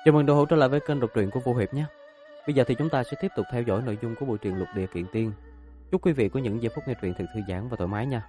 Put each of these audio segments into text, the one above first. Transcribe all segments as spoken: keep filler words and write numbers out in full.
Chào mừng đồ hữu trở lại với kênh đọc truyện của Vô Hiệp nhé. Bây giờ thì chúng ta sẽ tiếp tục theo dõi nội dung của bộ truyện Lục Địa Kiện Tiên. Chúc quý vị có những giây phút nghe truyện thật thư giãn và thoải mái nha.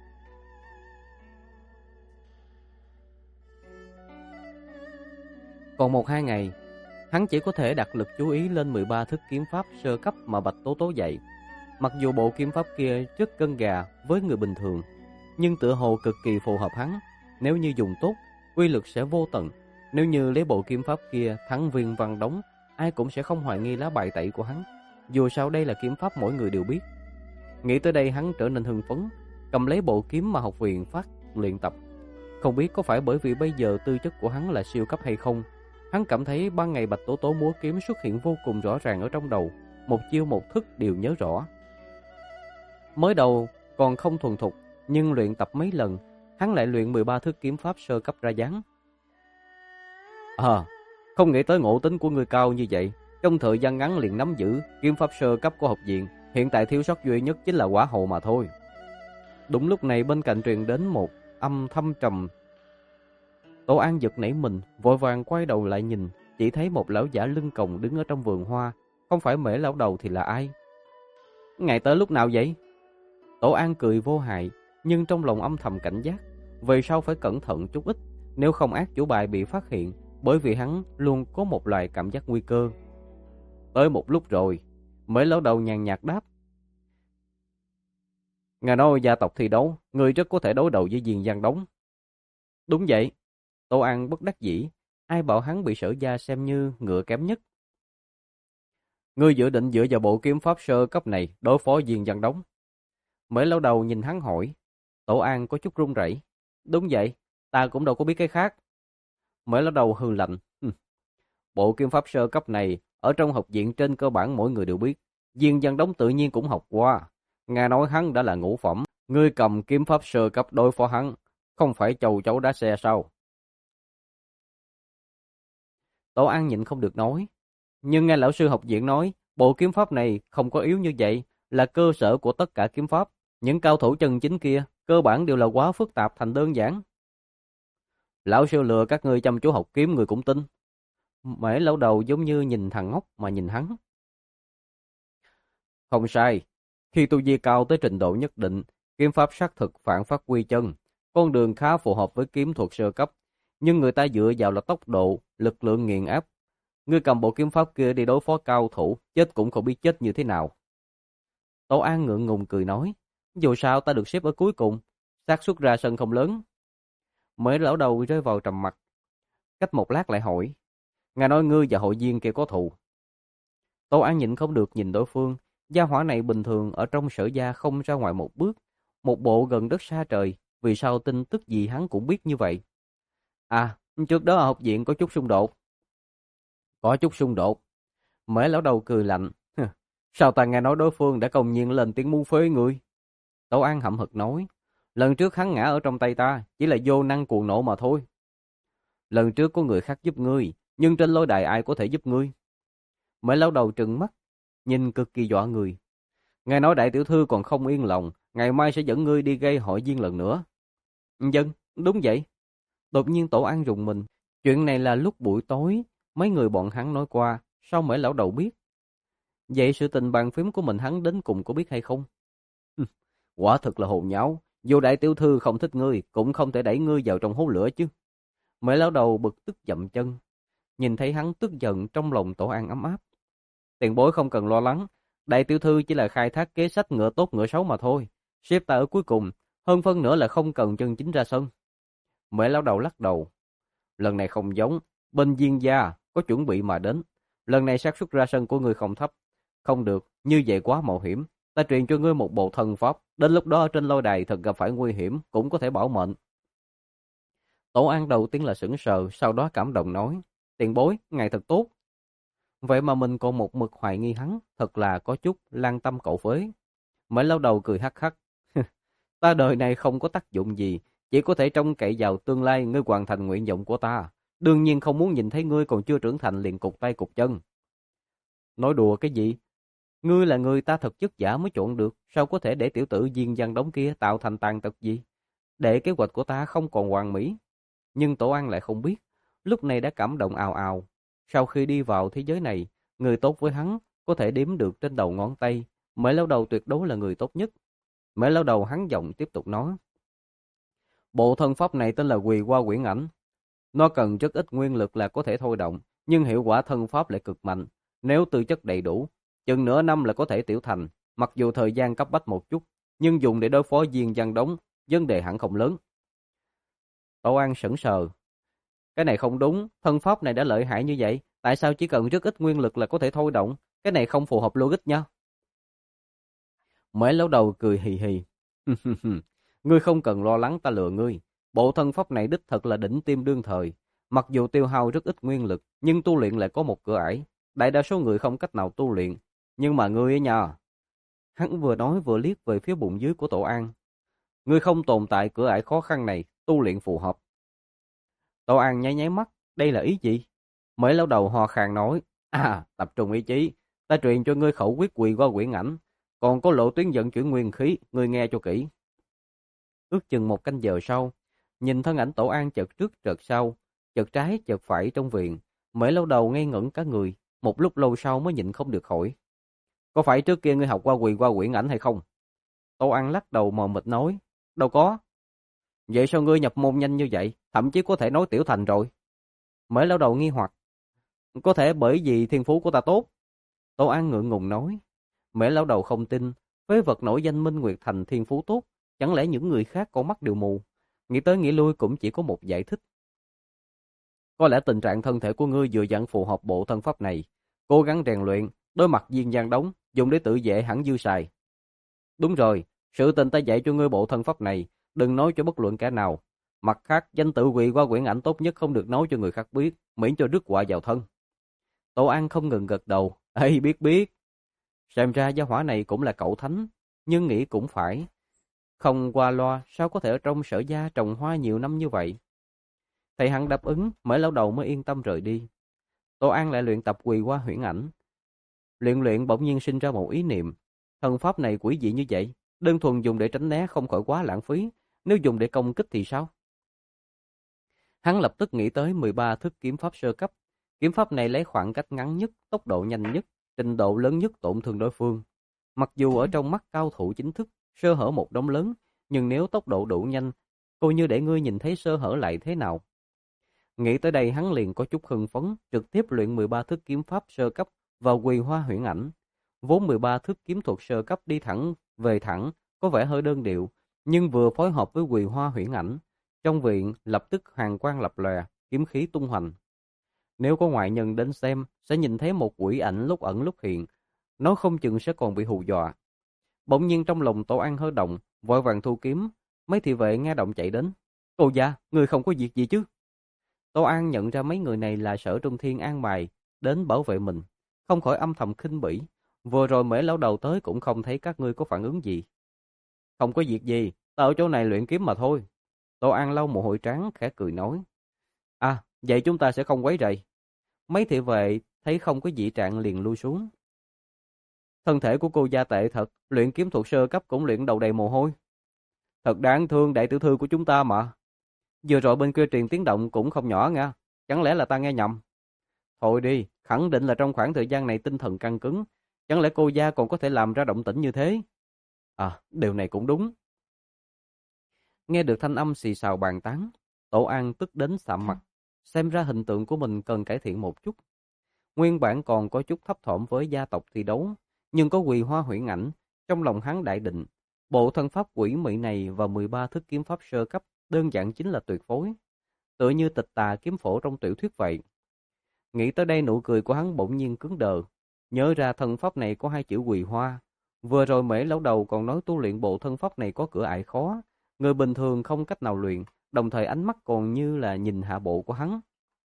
Còn một hai ngày, hắn chỉ có thể đặt lực chú ý lên mười ba thức kiếm pháp sơ cấp mà Bạch Tố Tố dạy. Mặc dù bộ kiếm pháp kia rất cân gà với người bình thường, nhưng tựa hồ cực kỳ phù hợp hắn. Nếu như dùng tốt, uy lực sẽ vô tận. Nếu như lấy bộ kiếm pháp kia thắng Viên Văn Đống, ai cũng sẽ không hoài nghi lá bài tẩy của hắn. Dù sao đây là kiếm pháp mỗi người đều biết. Nghĩ tới đây hắn trở nên hưng phấn, cầm lấy bộ kiếm mà học viện phát luyện tập. Không biết có phải bởi vì bây giờ tư chất của hắn là siêu cấp hay không, hắn cảm thấy ban ngày Bạch Tố Tố múa kiếm xuất hiện vô cùng rõ ràng ở trong đầu, một chiêu một thức đều nhớ rõ. Mới đầu còn không thuần thục, nhưng luyện tập mấy lần, hắn lại luyện mười ba thức kiếm pháp sơ cấp ra dáng. À, không nghĩ tới ngộ tính của người cao như vậy, trong thời gian ngắn liền nắm giữ kiếm pháp sơ cấp của học viện, hiện tại thiếu sót duy nhất chính là quả hậu mà thôi. Đúng lúc này bên cạnh truyền đến một âm thâm trầm. Tổ An giật nảy mình, vội vàng quay đầu lại nhìn, chỉ thấy một lão giả lưng còng đứng ở trong vườn hoa, không phải Mễ lão đầu thì là ai? Ngày tới lúc nào vậy? Tổ An cười vô hại, nhưng trong lòng âm thầm cảnh giác, về sau phải cẩn thận chút ít, nếu không ác chủ bài bị phát hiện, bởi vì hắn luôn có một loại cảm giác nguy cơ. Tới một lúc rồi, Mễ lão đầu nhàn nhạt đáp. Ngài nói gia tộc thi đấu, người rất có thể đối đầu với Viên Văn Đống. Đúng vậy. Tô An bất đắc dĩ, ai bảo hắn bị Sở Gia xem như ngựa kém nhất. Ngươi dự định dựa vào bộ kiếm pháp sơ cấp này đối phó Viên Văn Đống. Mễ lão đầu nhìn hắn hỏi. Tổ An có chút run rẩy. Đúng vậy, ta cũng đâu có biết cái khác. Mễ lão đầu hừ lạnh. Bộ kiếm pháp sơ cấp này ở trong học viện trên cơ bản mỗi người đều biết, Viên Văn Đống tự nhiên cũng học qua. Nghe nói hắn đã là ngũ phẩm, ngươi cầm kiếm pháp sơ cấp đối phó hắn, không phải châu chấu đá xe sao? Tổ An nhịn không được nói. Nhưng nghe lão sư học viện nói, bộ kiếm pháp này không có yếu như vậy, là cơ sở của tất cả kiếm pháp. Những cao thủ chân chính kia, cơ bản đều là quá phức tạp thành đơn giản. Lão sư lừa các ngươi chăm chú học kiếm người cũng tin. Mễ lão đầu giống như nhìn thằng ngốc mà nhìn hắn. Không sai, khi tu vi cao tới trình độ nhất định, kiếm pháp xác thực phản phát quy chân, con đường khá phù hợp với kiếm thuật sơ cấp, nhưng người ta dựa vào là tốc độ, lực lượng nghiền áp. Ngươi cầm bộ kiếm pháp kia đi đối phó cao thủ, chết cũng không biết chết như thế nào. Tổ An ngượng ngùng cười nói, dù sao ta được xếp ở cuối cùng, xác suất ra sân không lớn. Mễ lão đầu rơi vào trầm mặc. Cách một lát lại hỏi, ngài nói ngươi và hội viên kia có thù. Tổ An nhịn không được nhìn đối phương, gia hỏa này bình thường ở trong Sở Gia không ra ngoài một bước, một bộ gần đất xa trời, vì sao tin tức gì hắn cũng biết như vậy. À, trước đó ở học viện có chút xung đột. Có chút xung đột. Mễ lão đầu cười lạnh. Sao ta nghe nói đối phương đã công nhiên lên tiếng mưu phế người? Tổ An hậm hực nói. Lần trước hắn ngã ở trong tay ta, chỉ là vô năng cuồng nộ mà thôi. Lần trước có người khác giúp ngươi, nhưng trên lôi đài ai có thể giúp ngươi? Mễ lão đầu trừng mắt, nhìn cực kỳ dọa người. Nghe nói đại tiểu thư còn không yên lòng, ngày mai sẽ dẫn ngươi đi gây hội viên lần nữa. Dân, đúng vậy. Đột nhiên Tổ An rùng mình. Chuyện này là lúc buổi tối, mấy người bọn hắn nói qua, sao Mễ lão đầu biết? Vậy sự tình bàn phím của mình hắn đến cùng có biết hay không? Quả thực là hồn nháo, dù đại tiểu thư không thích ngươi, cũng không thể đẩy ngươi vào trong hố lửa chứ. Mễ lão đầu bực tức dậm chân. Nhìn thấy hắn tức giận, trong lòng Tổ An ấm áp. Tiền bối không cần lo lắng, đại tiểu thư chỉ là khai thác kế sách ngựa tốt ngựa xấu mà thôi. Xếp ta ở cuối cùng, hơn phân nữa là không cần chân chính ra sân. Mễ lão đầu lắc đầu. Lần này không giống, bên Viên gia có chuẩn bị mà đến. Lần này xác suất ra sân của ngươi không thấp. Không được, như vậy quá mạo hiểm. Ta truyền cho ngươi một bộ thần pháp, đến lúc đó ở trên lôi đài thật gặp phải nguy hiểm, cũng có thể bảo mệnh. Tổ An đầu tiên là sững sờ, sau đó cảm động nói, tiền bối, ngài thật tốt. Vậy mà mình còn một mực hoài nghi hắn, thật là có chút lan tâm cậu phế. Mễ lão đầu cười hắc hắc. Ta đời này không có tác dụng gì, chỉ có thể trông cậy vào tương lai ngươi hoàn thành nguyện vọng của ta. Đương nhiên không muốn nhìn thấy ngươi còn chưa trưởng thành liền cụt tay cụt chân. Nói đùa cái gì? Ngươi là người ta thật chất giả mới chọn được, sao có thể để tiểu tử Viên Văn Đống kia tạo thành tàn tật gì? Để kế hoạch của ta không còn hoàn mỹ. Nhưng Tổ An lại không biết, lúc này đã cảm động ào ào. Sau khi đi vào thế giới này, người tốt với hắn có thể đếm được trên đầu ngón tay. Mễ Lão Đầu tuyệt đối là người tốt nhất. Mễ Lão Đầu hắn giọng tiếp tục nói. Bộ thân pháp này tên là Quỳ Hoa Quyển Ảnh. Nó cần rất ít nguyên lực là có thể thôi động, nhưng hiệu quả thân pháp lại cực mạnh. Nếu tư chất đầy đủ, chừng nửa năm là có thể tiểu thành. Mặc dù thời gian cấp bách một chút, nhưng dùng để đối phó Diên Văn Đống, vấn đề hẳn không lớn. Tổ An sững sờ. Cái này không đúng, thân pháp này đã lợi hại như vậy, tại sao chỉ cần rất ít nguyên lực là có thể thôi động? Cái này không phù hợp logic nha. Mễ Lão Đầu cười hì hì. Ngươi không cần lo lắng ta lừa ngươi. Bộ thân pháp này đích thật là đỉnh tiêm đương thời. Mặc dù tiêu hao rất ít nguyên lực, nhưng tu luyện lại có một cửa ải. Đại đa số người không cách nào tu luyện. Nhưng mà ngươi ấy nha. Hắn vừa nói vừa liếc về phía bụng dưới của Tổ An. Ngươi không tồn tại cửa ải khó khăn này, tu luyện phù hợp. Tổ An nháy nháy mắt, đây là ý gì? Mễ Lão Đầu ho khan nói. À, tập trung ý chí. Ta truyền cho ngươi khẩu quyết Quỳ Hoa Quyển Ảnh. Còn có lộ tuyến vận chuyển nguyên khí, ngươi nghe cho kỹ. Ước chừng một canh giờ sau, nhìn thân ảnh Tổ An chợt trước chợt sau, chợt trái chợt phải trong viện, Mễ Lão Đầu ngây ngẩn cả người, một lúc lâu sau mới nhịn không được hỏi. Có phải trước kia ngươi học qua Quỳ Hoa Quyển Ảnh hay không? Tổ An lắc đầu mờ mịt nói. Đâu có. Vậy sao ngươi nhập môn nhanh như vậy, thậm chí có thể nói tiểu thành rồi? Mễ Lão Đầu nghi hoặc. Có thể bởi vì thiên phú của ta tốt. Tổ An ngượng ngùng nói. Mễ Lão Đầu không tin, phế vật nổi danh Minh Nguyệt Thành thiên phú tốt, chẳng lẽ những người khác con mắt đều mù? Nghĩ tới nghĩ lui cũng chỉ có một giải thích. Có lẽ tình trạng thân thể của ngươi vừa dặn phù hợp bộ thân pháp này, cố gắng rèn luyện, đối mặt Diên Văn Đống, dùng để tự vệ hẳn dư xài. Đúng rồi, sự tình ta dạy cho ngươi bộ thân pháp này, đừng nói cho bất luận kẻ nào. Mặt khác, danh tự Quỳ Hoa Quyển Ảnh tốt nhất không được nói cho người khác biết, miễn cho rước họa vào thân. Tổ An không ngừng gật đầu. Ê, biết biết. Xem ra gia hỏa này cũng là cậu thánh, nhưng nghĩ cũng phải. Không qua loa, sao có thể ở trong Sở Gia trồng hoa nhiều năm như vậy? Thầy hắn đáp ứng, Mễ Lão Đầu mới yên tâm rời đi. Tổ An lại luyện tập Quỳ Hoa Huyễn Ảnh. Luyện luyện bỗng nhiên sinh ra một ý niệm. Thần pháp này quỷ dị như vậy, đơn thuần dùng để tránh né không khỏi quá lãng phí, nếu dùng để công kích thì sao? Hắn lập tức nghĩ tới mười ba thức kiếm pháp sơ cấp. Kiếm pháp này lấy khoảng cách ngắn nhất, tốc độ nhanh nhất, trình độ lớn nhất tổn thương đối phương. Mặc dù ở trong mắt cao thủ chính thức, sơ hở một đống lớn, nhưng nếu tốc độ đủ nhanh, coi như để ngươi nhìn thấy sơ hở lại thế nào. Nghĩ tới đây hắn liền có chút hưng phấn, trực tiếp luyện mười ba thức kiếm pháp sơ cấp vào Quỳ Hoa Huyễn Ảnh. Vốn mười ba thức kiếm thuật sơ cấp đi thẳng về thẳng, có vẻ hơi đơn điệu, nhưng vừa phối hợp với Quỳ Hoa Huyễn Ảnh, trong viện lập tức hàn quang lập lòe, kiếm khí tung hoành. Nếu có ngoại nhân đến xem, sẽ nhìn thấy một quỷ ảnh lúc ẩn lúc hiện, nó không chừng sẽ còn bị hù dọa. Bỗng nhiên trong lòng Tổ An hơi động, vội vàng thu kiếm, mấy thị vệ nghe động chạy đến. Cô gia, người không có việc gì chứ? Tổ An nhận ra mấy người này là Sở Trung Thiên an bài đến bảo vệ mình, không khỏi âm thầm khinh bỉ. Vừa rồi Mễ Lão Đầu tới cũng không thấy các ngươi có phản ứng gì. Không có việc gì, ta ở chỗ này luyện kiếm mà thôi. Tổ An lau mồ hôi trắng khẽ cười nói. À, vậy chúng ta sẽ không quấy rầy. Mấy thị vệ thấy không có dị trạng liền lui xuống. Thân thể của cô gia tệ thật, luyện kiếm thuật sơ cấp cũng luyện đầu đầy mồ hôi. Thật đáng thương đại tiểu thư của chúng ta mà. Vừa rồi bên kia truyền tiếng động cũng không nhỏ nha, chẳng lẽ là ta nghe nhầm? Thôi đi, khẳng định là trong khoảng thời gian này tinh thần căng cứng, chẳng lẽ cô gia còn có thể làm ra động tĩnh như thế? À, điều này cũng đúng. Nghe được thanh âm xì xào bàn tán, Tổ An tức đến sạm mặt, xem ra hình tượng của mình cần cải thiện một chút. Nguyên bản còn có chút thấp thỏm với gia tộc thi đấu, nhưng có Quỳ Hoa Huyễn Ảnh, trong lòng hắn đại định, bộ thân pháp quỷ mị này và mười ba thức kiếm pháp sơ cấp đơn giản chính là tuyệt phối, tựa như tịch tà kiếm phổ trong tiểu thuyết vậy. Nghĩ tới đây nụ cười của hắn bỗng nhiên cứng đờ, nhớ ra thân pháp này có hai chữ Quỳ Hoa. Vừa rồi Mễ Lão Đầu còn nói tu luyện bộ thân pháp này có cửa ải khó, người bình thường không cách nào luyện, đồng thời ánh mắt còn như là nhìn hạ bộ của hắn.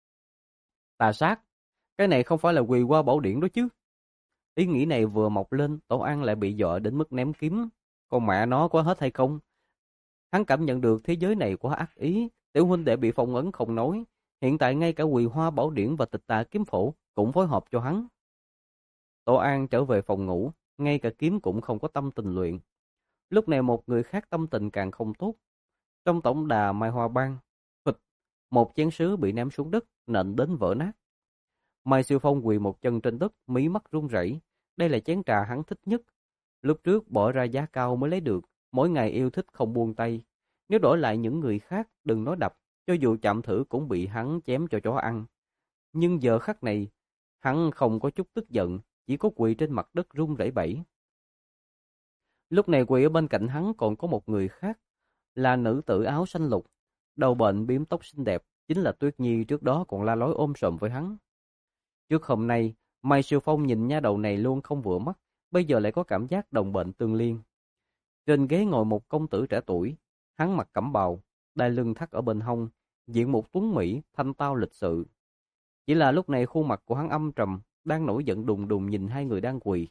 Tà sát, cái này không phải là Quỳ Hoa Bảo Điển đó chứ? Ý nghĩ này vừa mọc lên, Tổ An lại bị dọa đến mức ném kiếm. Con mẹ nó có hết hay không? Hắn cảm nhận được thế giới này quá ác ý, tiểu huynh đệ bị phong ấn không nói, hiện tại ngay cả Quỳ Hoa Bảo Điển và tịch tà kiếm phổ cũng phối hợp cho hắn. Tổ An trở về phòng ngủ, ngay cả kiếm cũng không có tâm tình luyện. Lúc này một người khác tâm tình càng không tốt. Trong tổng đà Mai Hoa Bang, phịch, một chén sứ bị ném xuống đất, nện đến vỡ nát. Mai Siêu Phong quỳ một chân trên đất, mí mắt run rẩy. Đây là chén trà hắn thích nhất. Lúc trước bỏ ra giá cao mới lấy được, mỗi ngày yêu thích không buông tay. Nếu đổi lại những người khác, đừng nói đập, cho dù chạm thử cũng bị hắn chém cho chó ăn. Nhưng giờ khắc này, hắn không có chút tức giận, chỉ có quỳ trên mặt đất run rẩy bẩy. Lúc này quỳ ở bên cạnh hắn còn có một người khác, là nữ tử áo xanh lục, đầu bệnh bím tóc xinh đẹp, chính là Tuyết Nhi trước đó còn la lối ôm sòm với hắn. Trước hôm nay, Mai Siêu Phong nhìn nha đầu này luôn không vừa mắt, bây giờ lại có cảm giác đồng bệnh tương liên. Trên ghế ngồi một công tử trẻ tuổi, hắn mặc cẩm bào, đai lưng thắt ở bên hông, diện một tuấn mỹ, thanh tao lịch sự. Chỉ là lúc này khuôn mặt của hắn âm trầm, đang nổi giận đùng đùng nhìn hai người đang quỳ.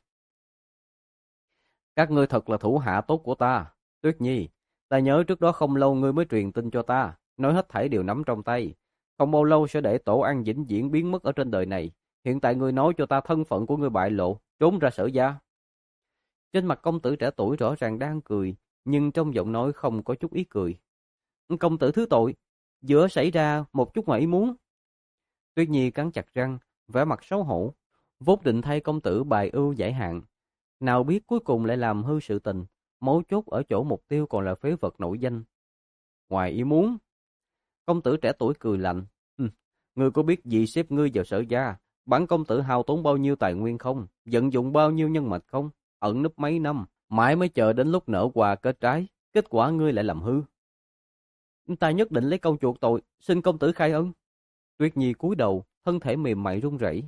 Các ngươi thật là thủ hạ tốt của ta, Tuyết Nhi. Ta nhớ trước đó không lâu ngươi mới truyền tin cho ta, nói hết thảy đều nắm trong tay. Không bao lâu sẽ để tổ ăn vĩnh viễn biến mất ở trên đời này. Hiện tại ngươi nói cho ta thân phận của ngươi bại lộ, trốn ra Sở gia. Trên mặt công tử trẻ tuổi rõ ràng đang cười, nhưng trong giọng nói không có chút ý cười. Công tử thứ tội, giữa xảy ra một chút ngoài ý muốn. Tuyết Nhi cắn chặt răng, vẻ mặt xấu hổ, vốn định thay công tử bài ưu giải hạn. Nào biết cuối cùng lại làm hư sự tình, mấu chốt ở chỗ mục tiêu còn là phế vật nổi danh. Ngoài ý muốn. Công tử trẻ tuổi cười lạnh. Hừ, ngươi có biết gì xếp ngươi vào Sở gia, bản công tử hao tốn bao nhiêu tài nguyên không, vận dụng bao nhiêu nhân mạch không, ẩn núp mấy năm, mãi mới chờ đến lúc nở hoa kết trái, kết quả ngươi lại làm hư. Ta nhất định lấy công chuộc tội, xin công tử khai ân. Tuyết Nhi cúi đầu, thân thể mềm mại run rẩy.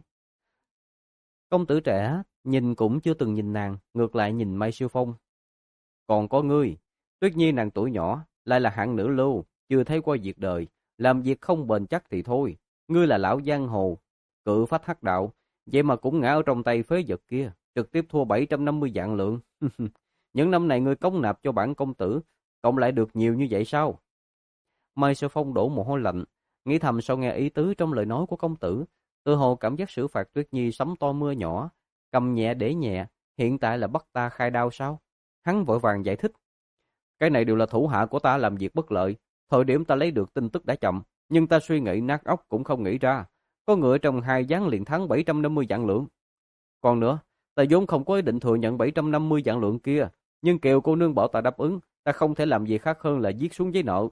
Công tử trẻ nhìn cũng chưa từng nhìn nàng, ngược lại nhìn Mai Siêu Phong. Còn có ngươi, Tuyết Nhi nàng tuổi nhỏ, lại là hạng nữ lưu, chưa thấy qua việc đời, làm việc không bền chắc thì thôi. Ngươi là lão giang hồ, cự phách hắc đạo, vậy mà cũng ngã ở trong tay phế vật kia, trực tiếp thua bảy trăm năm mươi vạn lượng. Những năm này ngươi cống nạp cho bản công tử, cộng lại được nhiều như vậy sao? Mai Siêu Phong đổ mồ hôi lạnh, nghĩ thầm sau nghe ý tứ trong lời nói của công tử, tự hồ cảm giác xử phạt Tuyết Nhi sấm to mưa nhỏ, cầm nhẹ để nhẹ, hiện tại là bắt ta khai đao sao? Hắn vội vàng giải thích. Cái này đều là thủ hạ của ta làm việc bất lợi, thời điểm ta lấy được tin tức đã chậm, nhưng ta suy nghĩ nát óc cũng không nghĩ ra, có ngựa trong hai gián liền thắng bảy trăm năm mươi vạn lượng. Còn nữa, ta vốn không có ý định thừa nhận bảy trăm năm mươi vạn lượng kia, nhưng Kiều cô nương bảo ta đáp ứng, ta không thể làm gì khác hơn là viết xuống giấy nợ.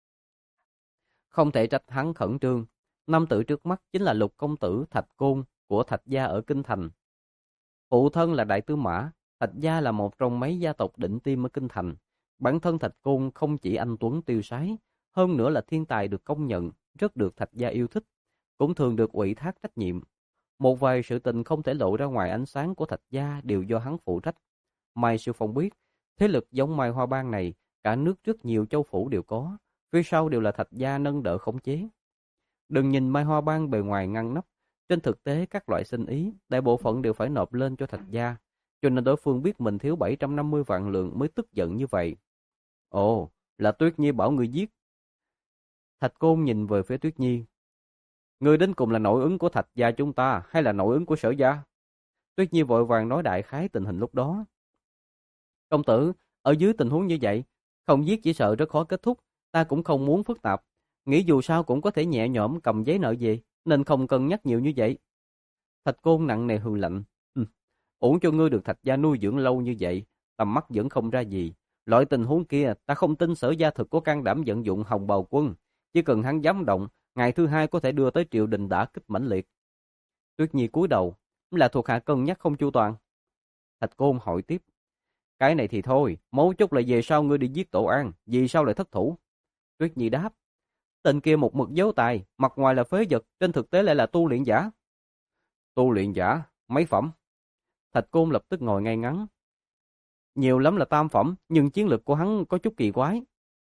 Không thể trách hắn khẩn trương, nam tử trước mắt chính là Lục công tử Thạch Côn của Thạch gia ở Kinh Thành. Phụ thân là đại tư mã, Thạch gia là một trong mấy gia tộc đỉnh tiêm ở Kinh Thành. Bản thân Thạch Côn không chỉ anh tuấn tiêu sái, hơn nữa là thiên tài được công nhận, rất được Thạch gia yêu thích, cũng thường được ủy thác trách nhiệm. Một vài sự tình không thể lộ ra ngoài ánh sáng của Thạch gia đều do hắn phụ trách. Mai Siêu Phong biết, thế lực giống Mai Hoa Bang này, cả nước rất nhiều châu phủ đều có, phía sau đều là Thạch gia nâng đỡ khống chế. Đừng nhìn Mai Hoa Bang bề ngoài ngăn nắp, trên thực tế các loại sinh ý, đại bộ phận đều phải nộp lên cho Thạch gia, cho nên đối phương biết mình thiếu bảy trăm năm mươi vạn lượng mới tức giận như vậy. Ồ, là Tuyết Nhi bảo người giết. Thạch Côn nhìn về phía Tuyết Nhi. Ngươi đến cùng là nội ứng của Thạch gia chúng ta hay là nội ứng của Sở gia? Tuyết Nhi vội vàng nói đại khái tình hình lúc đó. Công tử, ở dưới tình huống như vậy, không giết chỉ sợ rất khó kết thúc, ta cũng không muốn phức tạp, nghĩ dù sao cũng có thể nhẹ nhõm cầm giấy nợ về, nên không cân nhắc nhiều như vậy. Thạch Côn nặng nề hừ lạnh. Hừ, uổng cho ngươi được Thạch gia nuôi dưỡng lâu như vậy, tầm mắt vẫn không ra gì. Loại tình huống kia, ta không tin Sở gia thực có can đảm vận dụng Hồng Bào quân, chỉ cần hắn dám động, ngày thứ hai có thể đưa tới triều đình đả kích mãnh liệt. Tuyết Nhi cúi đầu, là thuộc hạ cân nhắc không chu toàn. Thạch Côn hỏi tiếp. Cái này thì thôi, mấu chốt là về sau ngươi đi giết Tổ An, vì sao lại thất thủ? Tuyết Nhi đáp. Tên kia một mực giấu tài, mặt ngoài là phế vật, trên thực tế lại là tu luyện giả. Tu luyện giả? Mấy phẩm? Thạch Côn lập tức ngồi ngay ngắn. Nhiều lắm là tam phẩm, nhưng chiến lược của hắn có chút kỳ quái.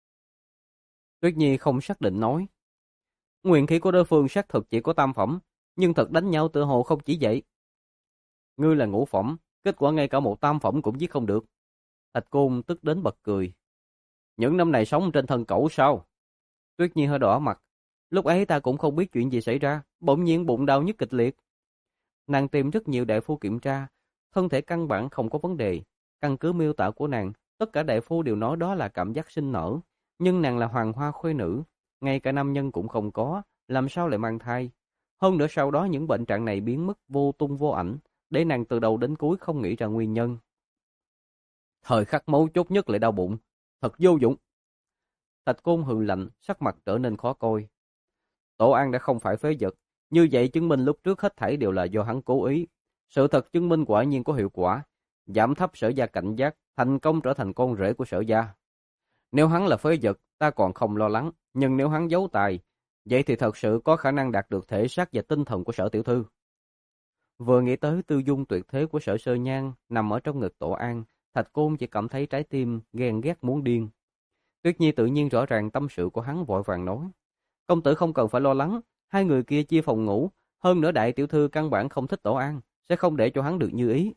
Tuyết Nhi không xác định nói. Nguyên khí của đối phương xác thực chỉ có tam phẩm, nhưng thật đánh nhau tựa hồ không chỉ vậy. Ngươi là ngũ phẩm, kết quả ngay cả một tam phẩm cũng giết không được. Thạch Côn tức đến bật cười. Những năm này sống trên thân cẩu sao? Tuyết Nhi hơi đỏ mặt. Lúc ấy ta cũng không biết chuyện gì xảy ra, bỗng nhiên bụng đau nhức kịch liệt. Nàng tìm rất nhiều đại phu kiểm tra, thân thể căn bản không có vấn đề. Căn cứ miêu tả của nàng, tất cả đại phu đều nói đó là cảm giác sinh nở. Nhưng nàng là hoàng hoa khuê nữ, ngay cả nam nhân cũng không có, làm sao lại mang thai. Hơn nữa sau đó những bệnh trạng này biến mất vô tung vô ảnh, để nàng từ đầu đến cuối không nghĩ ra nguyên nhân. Thời khắc mấu chốt nhất lại đau bụng, thật vô dụng. Thạch Côn hừ lạnh, sắc mặt trở nên khó coi. Tổ An đã không phải phế vật, như vậy chứng minh lúc trước hết thảy đều là do hắn cố ý. Sự thật chứng minh quả nhiên có hiệu quả, giảm thấp Sở gia cảnh giác, thành công trở thành con rể của Sở gia. Nếu hắn là phế vật, ta còn không lo lắng, nhưng nếu hắn giấu tài, vậy thì thật sự có khả năng đạt được thể xác và tinh thần của Sở tiểu thư. Vừa nghĩ tới tư dung tuyệt thế của Sở Sơ Nhan nằm ở trong ngực Tổ An, Thạch Côn chỉ cảm thấy trái tim ghen ghét muốn điên. Tuyết Nhi tự nhiên rõ ràng tâm sự của hắn, vội vàng nói: "Công tử không cần phải lo lắng, hai người kia chia phòng ngủ, hơn nữa đại tiểu thư căn bản không thích Tổ An, sẽ không để cho hắn được như ý."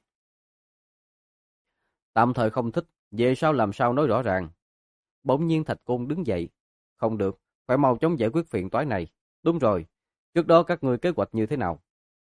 "Tạm thời không thích, về sau làm sao nói rõ ràng." Bỗng nhiên Thạch Côn đứng dậy: "Không được, phải mau chóng giải quyết phiền toái này. Đúng rồi, trước đó các ngươi kế hoạch như thế nào?"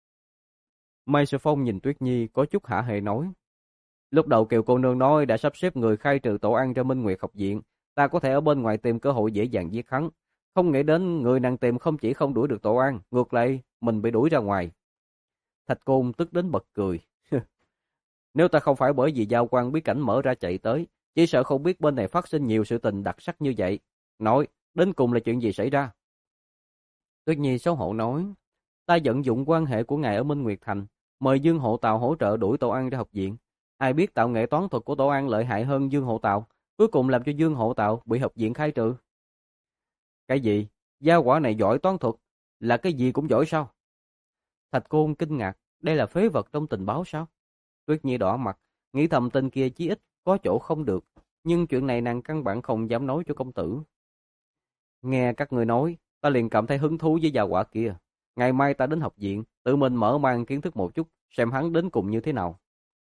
Mai Sư Phong nhìn Tuyết Nhi có chút hả hê nói: "Lúc đầu Kiều cô nương nói đã sắp xếp người khai trừ Tổ An ra Minh Nguyệt học viện, ta có thể ở bên ngoài tìm cơ hội dễ dàng giết hắn. Không nghĩ đến người nàng tìm không chỉ không đuổi được Tổ An, ngược lại mình bị đuổi ra ngoài." Thạch Côn tức đến bật cười. "Nếu ta không phải bởi vì giao quan bí cảnh mở ra chạy tới, chỉ sợ không biết bên này phát sinh nhiều sự tình đặc sắc như vậy. Nói, đến cùng là chuyện gì xảy ra?" Tuyết Nhi xấu hổ nói: "Ta vận dụng quan hệ của ngài ở Minh Nguyệt Thành, mời Dương Hộ Tào hỗ trợ đuổi Tổ An ra học viện. Ai biết tạo nghệ toán thuật của Tổ An lợi hại hơn Dương Hộ Tào, cuối cùng làm cho Dương Hộ Tào bị học viện khai trừ." "Cái gì? Gia quả này giỏi toán thuật, là cái gì cũng giỏi sao?" Thạch Côn kinh ngạc, đây là phế vật trong tình báo sao? Tuyết Nhi đỏ mặt, nghĩ thầm tên kia chí ít có chỗ không được, nhưng chuyện này nàng căn bản không dám nói cho công tử. "Nghe các người nói, ta liền cảm thấy hứng thú với gia quả kia. Ngày mai ta đến học viện, tự mình mở mang kiến thức một chút, xem hắn đến cùng như thế nào."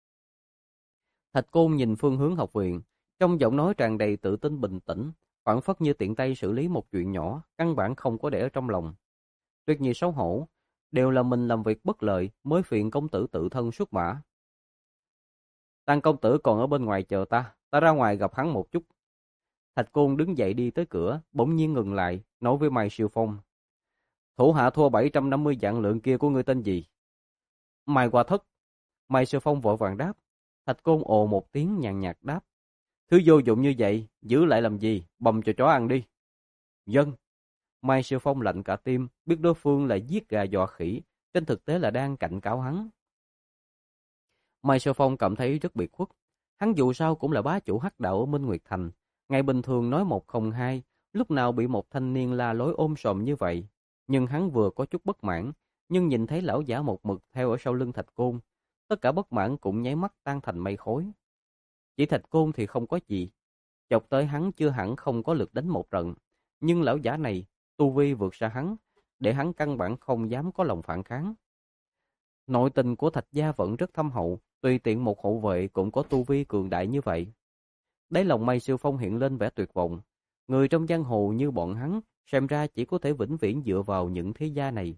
Thạch Côn nhìn phương hướng học viện, trong giọng nói tràn đầy tự tin bình tĩnh, phảng phất như tiện tay xử lý một chuyện nhỏ, căn bản không có để ở trong lòng. Tuyết Nhi xấu hổ, đều là mình làm việc bất lợi mới phiền công tử tự thân xuất mã. "Tăng công tử còn ở bên ngoài chờ ta, ta ra ngoài gặp hắn một chút." Thạch Côn đứng dậy đi tới cửa, bỗng nhiên ngừng lại, nói với Mai Siêu Phong: "Thủ hạ thua bảy trăm năm mươi vạn lượng kia của ngươi tên gì?" "Mai Hoa Thất." Mai Siêu Phong vội vàng đáp. Thạch Côn ồ một tiếng nhàn nhạt đáp: "Thứ vô dụng như vậy, giữ lại làm gì, bầm cho chó ăn đi." "Vâng." Mai Siêu Phong lạnh cả tim, biết đối phương là giết gà dọa khỉ, trên thực tế là đang cảnh cáo hắn. Mai Siêu Phong cảm thấy rất biệt khuất. Hắn dù sao cũng là bá chủ hắc đạo ở Minh Nguyệt Thành. Ngày bình thường nói một không hai, lúc nào bị một thanh niên la lối ôm sòm như vậy. Nhưng hắn vừa có chút bất mãn, nhưng nhìn thấy lão giả một mực theo ở sau lưng Thạch Côn. Tất cả bất mãn cũng nháy mắt tan thành mây khói. Chỉ Thạch Côn thì không có gì. Chọc tới hắn chưa hẳn không có lực đánh một trận. Nhưng lão giả này, tu vi vượt xa hắn, để hắn căn bản không dám có lòng phản kháng. Nội tình của Thạch gia vẫn rất thâm hậu, tùy tiện một hộ vệ cũng có tu vi cường đại như vậy. Đáy lòng Mai Siêu Phong hiện lên vẻ tuyệt vọng. Người trong giang hồ như bọn hắn, xem ra chỉ có thể vĩnh viễn dựa vào những thế gia này.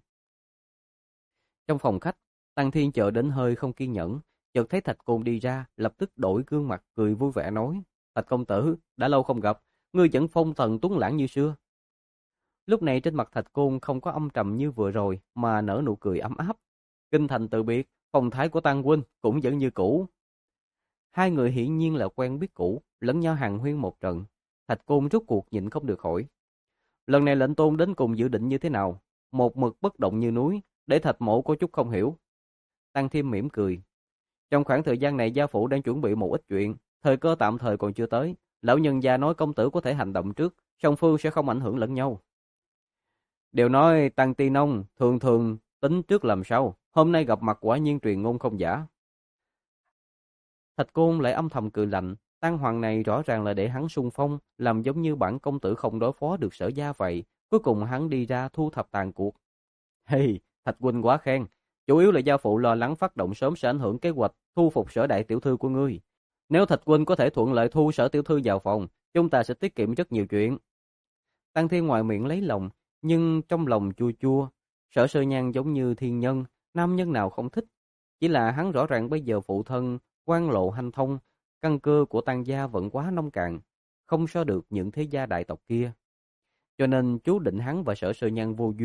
Trong phòng khách, Tăng Thiên chờ đến hơi không kiên nhẫn, chợt thấy Thạch Côn đi ra, lập tức đổi gương mặt cười vui vẻ nói: "Thạch công tử, đã lâu không gặp, ngươi vẫn phong thần tuấn lãng như xưa." Lúc này trên mặt Thạch Côn không có âm trầm như vừa rồi, mà nở nụ cười ấm áp. "Kinh thành từ biệt, phong thái của Tăng huynh cũng vẫn như cũ." Hai người hiển nhiên là quen biết cũ, lẫn nhau hàn huyên một trận. Thạch Côn rốt cuộc nhịn không được hỏi: "Lần này lệnh tôn đến cùng dự định như thế nào?" Một mực bất động như núi, để Thạch mỗ có chút không hiểu. Tăng Thiêm mỉm cười: "Trong khoảng thời gian này gia phụ đang chuẩn bị một ít chuyện, thời cơ tạm thời còn chưa tới. Lão nhân gia nói công tử có thể hành động trước, song phương sẽ không ảnh hưởng lẫn nhau." Đều nói Tăng Ti Nông thường thường tính trước làm sau, hôm nay gặp mặt quả nhiên truyền ngôn không giả. Thạch Côn lại âm thầm cười lạnh, Tăng Hoàng này rõ ràng là để hắn xung phong, làm giống như bản công tử không đối phó được Sở gia vậy, cuối cùng hắn đi ra thu thập tàn cuộc. Hey, Thạch huynh quá khen, chủ yếu là gia phụ lo lắng phát động sớm sẽ ảnh hưởng kế hoạch thu phục Sở đại tiểu thư của ngươi. Nếu Thạch huynh có thể thuận lợi thu Sở tiểu thư vào phòng, chúng ta sẽ tiết kiệm rất nhiều chuyện. Tăng Thiên ngoài miệng lấy lòng, nhưng trong lòng chua chua. Sở Sơ Nhan giống như thiên nhân, nam nhân nào không thích. Chỉ là hắn rõ ràng bây giờ phụ thân quan lộ hanh thông, căn cơ của Tăng gia vẫn quá nông cạn, không so được những thế gia đại tộc kia. Cho nên chú định hắn và Sở Sơ Nhan vô duyên,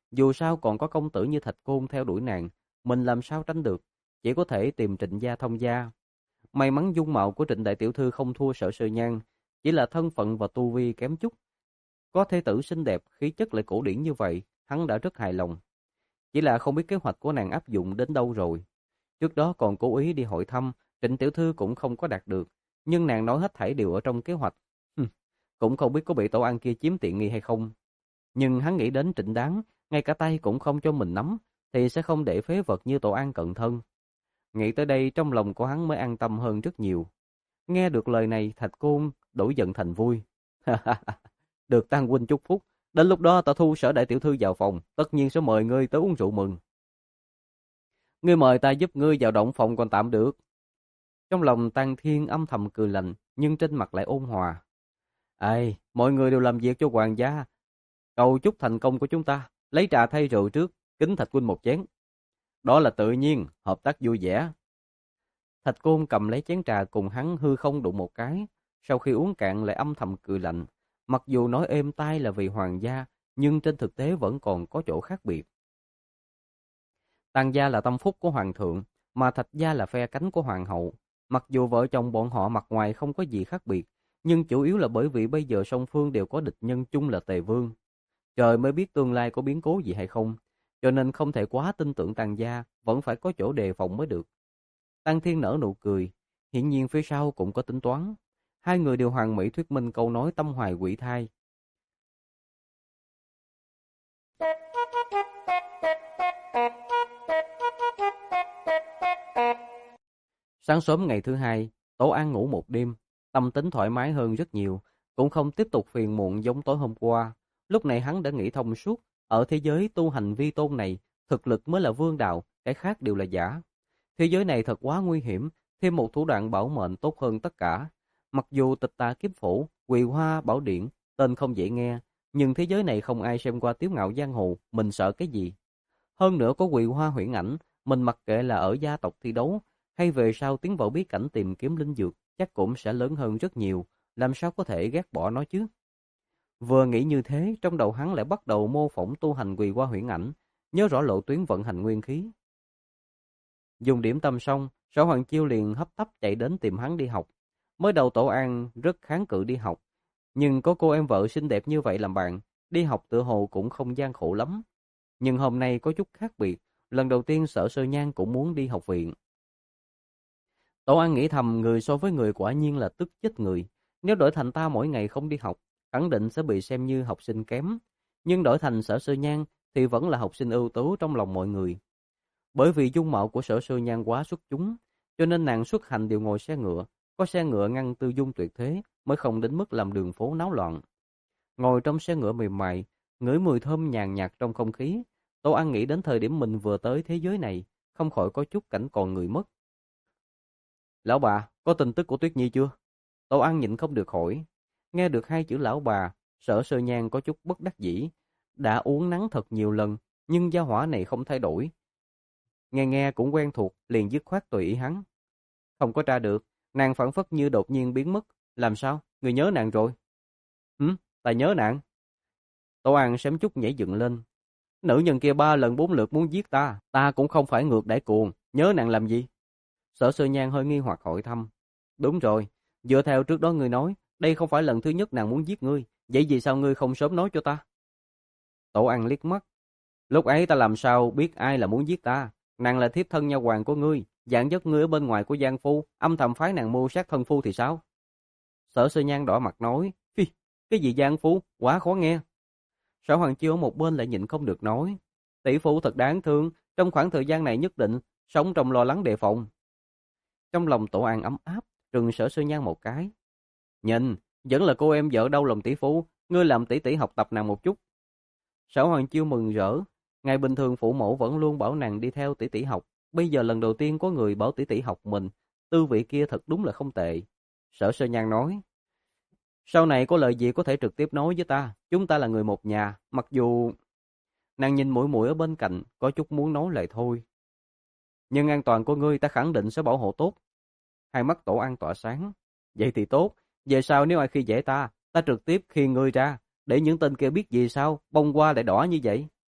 Dù sao còn có công tử như Thạch Côn theo đuổi nàng, mình làm sao tránh được, chỉ có thể tìm Trịnh gia thông gia. May mắn dung mạo của Trịnh đại tiểu thư không thua Sở Sơ Nhan, chỉ là thân phận và tu vi kém chút. Có thê tử xinh đẹp, khí chất lại cổ điển như vậy, hắn đã rất hài lòng. Chỉ là không biết kế hoạch của nàng áp dụng đến đâu rồi. Trước đó còn cố ý đi hỏi thăm, Trịnh tiểu thư cũng không có đạt được, nhưng nàng nói hết thảy đều ở trong kế hoạch. Hừm, cũng không biết có bị tổ ăn kia chiếm tiện nghi hay không. Nhưng hắn nghĩ đến Trịnh Đáng, ngay cả tay cũng không cho mình nắm, thì sẽ không để phế vật như tổ an cận thân. Nghĩ tới đây trong lòng của hắn mới an tâm hơn rất nhiều. Nghe được lời này, Thạch Côn đổi giận thành vui. Được Tăng huynh chúc phúc, đến lúc đó ta thu Sở đại tiểu thư vào phòng, tất nhiên sẽ mời ngươi tới uống rượu mừng. Ngươi mời ta giúp ngươi vào động phòng còn tạm được. Trong lòng Tăng Thiên âm thầm cười lạnh, nhưng trên mặt lại ôn hòa. Ai, mọi người đều làm việc cho hoàng gia, cầu chúc thành công của chúng ta, lấy trà thay rượu trước, kính Thạch huynh một chén. Đó là tự nhiên, hợp tác vui vẻ. Thạch Côn cầm lấy chén trà cùng hắn hư không đụng một cái, sau khi uống cạn lại âm thầm cười lạnh. Mặc dù nói êm tai là vì hoàng gia, nhưng trên thực tế vẫn còn có chỗ khác biệt. Tang gia là tâm phúc của hoàng thượng, mà Thạch gia là phe cánh của hoàng hậu. Mặc dù vợ chồng bọn họ mặt ngoài không có gì khác biệt, nhưng chủ yếu là bởi vì bây giờ song phương đều có địch nhân chung là Tề Vương. Trời mới biết tương lai có biến cố gì hay không, cho nên không thể quá tin tưởng Tang gia, vẫn phải có chỗ đề phòng mới được. Tăng Thiên nở nụ cười, hiển nhiên phía sau cũng có tính toán. Hai người đều hoàn mỹ thuyết minh câu nói tâm hoài quỷ thai. Sáng sớm ngày thứ hai, Tổ An ngủ một đêm, tâm tính thoải mái hơn rất nhiều, cũng không tiếp tục phiền muộn giống tối hôm qua. Lúc này hắn đã nghĩ thông suốt, ở thế giới tu hành vi tôn này, thực lực mới là vương đạo, cái khác đều là giả. Thế giới này thật quá nguy hiểm, thêm một thủ đoạn bảo mệnh tốt hơn tất cả. Mặc dù Tịch Tà Kiếp Phổ, Quỳ Hoa Bảo Điện, tên không dễ nghe, nhưng thế giới này không ai xem qua Tiếu Ngạo Giang Hồ, mình sợ cái gì. Hơn nữa có Quỳ Hoa Huyễn Ảnh, mình mặc kệ là ở gia tộc thi đấu, hay về sau tiến vào bí cảnh tìm kiếm linh dược, chắc cũng sẽ lớn hơn rất nhiều, làm sao có thể ghét bỏ nó chứ. Vừa nghĩ như thế, trong đầu hắn lại bắt đầu mô phỏng tu hành Quỳ Hoa Huyễn Ảnh, nhớ rõ lộ tuyến vận hành nguyên khí. Dùng điểm tâm xong, Sở Hoàng Chiêu liền hấp tấp chạy đến tìm hắn đi học. Mới đầu Tổ An rất kháng cự đi học, nhưng có cô em vợ xinh đẹp như vậy làm bạn, đi học tựa hồ cũng không gian khổ lắm. Nhưng hôm nay có chút khác biệt, lần đầu tiên Sở Sơ Nhan cũng muốn đi học viện. Tổ An nghĩ thầm người so với người quả nhiên là tức chết người. Nếu đổi thành ta mỗi ngày không đi học, khẳng định sẽ bị xem như học sinh kém. Nhưng đổi thành Sở Sơ Nhan thì vẫn là học sinh ưu tú trong lòng mọi người. Bởi vì dung mạo của Sở Sơ Nhan quá xuất chúng, cho nên nàng xuất hành đều ngồi xe ngựa, có xe ngựa ngăn tư dung tuyệt thế mới không đến mức làm đường phố náo loạn. Ngồi trong xe ngựa mềm mại, ngửi mùi thơm nhàn nhạt trong không khí, Tô An nghĩ đến thời điểm mình vừa tới thế giới này, không khỏi có chút cảnh còn người mất. Lão bà, có tin tức của Tuyết Nhi chưa? Tô An nhịn không được hỏi. Nghe được hai chữ lão bà, Sở Sơ Nhan có chút bất đắc dĩ. Đã uống nắng thật nhiều lần, nhưng gia hỏa này không thay đổi. Nghe nghe cũng quen thuộc, liền dứt khoát tùy ý hắn. Không có tra được, nàng phảng phất như đột nhiên biến mất. Làm sao? Người nhớ nàng rồi? Hử? Ta nhớ nàng. Tô An xém chút nhảy dựng lên. Nữ nhân kia ba lần bốn lượt muốn giết ta, ta cũng không phải ngược đãi cuồng, nhớ nàng làm gì? Sở Sơ Nhan hơi nghi hoặc hỏi thăm. Đúng rồi, dựa theo trước đó ngươi nói, đây không phải lần thứ nhất nàng muốn giết ngươi, vậy vì sao ngươi không sớm nói cho ta? Tổ An liếc mắt. Lúc ấy ta làm sao biết ai là muốn giết ta? Nàng là thiếp thân nha hoàn của ngươi, dạng dắt ngươi ở bên ngoài của Giang Phu, âm thầm phái nàng mưu sát thân phu thì sao? Sở Sơ Nhan đỏ mặt nói, phi, cái gì Giang Phu, quá khó nghe. Sở Hoàng Chiêu ở một bên lại nhịn không được nói, tỷ phu thật đáng thương, trong khoảng thời gian này nhất định sống trong lo lắng đề phòng. Trong lòng Tổ An ấm áp, trừng Sở Sơ Nhan một cái. Nhìn, vẫn là cô em vợ đau lòng tỷ phu, ngươi làm tỷ tỷ học tập nàng một chút. Sở Hoàng Chiêu mừng rỡ, ngày bình thường phụ mẫu vẫn luôn bảo nàng đi theo tỷ tỷ học, bây giờ lần đầu tiên có người bảo tỷ tỷ học mình, tư vị kia thật đúng là không tệ. Sở Sơ Nhan nói, sau này có lời gì có thể trực tiếp nói với ta, chúng ta là người một nhà, mặc dù... Nàng nhìn muội muội ở bên cạnh, có chút muốn nói lại thôi. Nhưng an toàn của ngươi ta khẳng định sẽ bảo hộ tốt. Hai mắt Tổ An tỏa sáng. Vậy thì tốt, về sau nếu ai khi dễ ta, ta trực tiếp khiêng ngươi ra, để những tên kia biết gì sao, bông qua lại đỏ như vậy.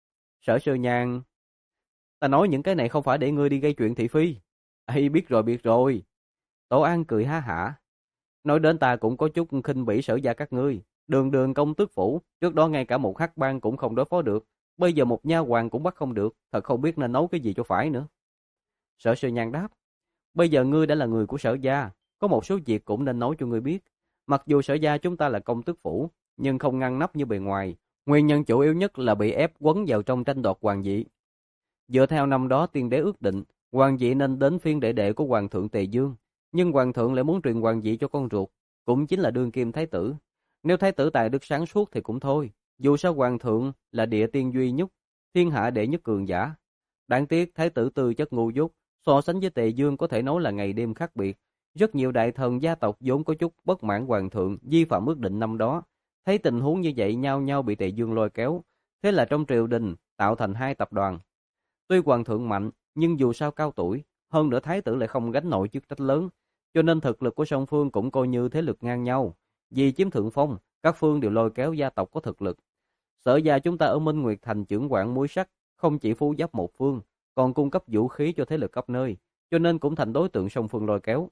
Sở Sư Nhan, ta nói những cái này không phải để ngươi đi gây chuyện thị phi. Ây, biết rồi biết rồi. Tổ An cười ha hả. Nói đến ta cũng có chút khinh bỉ Sở gia các ngươi. Đường đường công tước phủ, trước đó ngay cả một hắc bang cũng không đối phó được. Bây giờ một nha hoàn cũng bắt không được, thật không biết nên nấu cái gì cho phải nữa. Sở Sư Nhan đáp, bây giờ ngươi đã là người của Sở gia, có một số việc cũng nên nói cho ngươi biết. Mặc dù Sở gia chúng ta là công tước phủ, nhưng không ngăn nắp như bề ngoài. Nguyên nhân chủ yếu nhất là bị ép quấn vào trong tranh đoạt hoàng vị. Dựa theo năm đó tiên đế ước định, hoàng vị nên đến phiên đệ đệ của hoàng thượng Tề Dương, nhưng hoàng thượng lại muốn truyền hoàng vị cho con ruột, cũng chính là đương kim thái tử. Nếu thái tử tài đức sáng suốt thì cũng thôi, dù sao hoàng thượng là địa tiên duy nhất, thiên hạ đệ nhất cường giả. Đáng tiếc thái tử tư chất ngu dốt, so sánh với Tề Dương có thể nói là ngày đêm khác biệt. Rất nhiều đại thần gia tộc vốn có chút bất mãn hoàng thượng vi phạm ước định năm đó, thấy tình huống như vậy nhao nhao bị Tề Dương lôi kéo, thế là trong triều đình tạo thành hai tập đoàn. Tuy hoàng thượng mạnh, nhưng dù sao cao tuổi, hơn nữa thái tử lại không gánh nổi chức trách lớn, cho nên thực lực của song phương cũng coi như thế lực ngang nhau. Vì chiếm thượng phong, các phương đều lôi kéo gia tộc có thực lực. Sở gia chúng ta ở Minh Nguyệt Thành trưởng quản muối sắt, không chỉ phú giáp một phương, còn cung cấp vũ khí cho thế lực khắp nơi, cho nên cũng thành đối tượng song phương lôi kéo.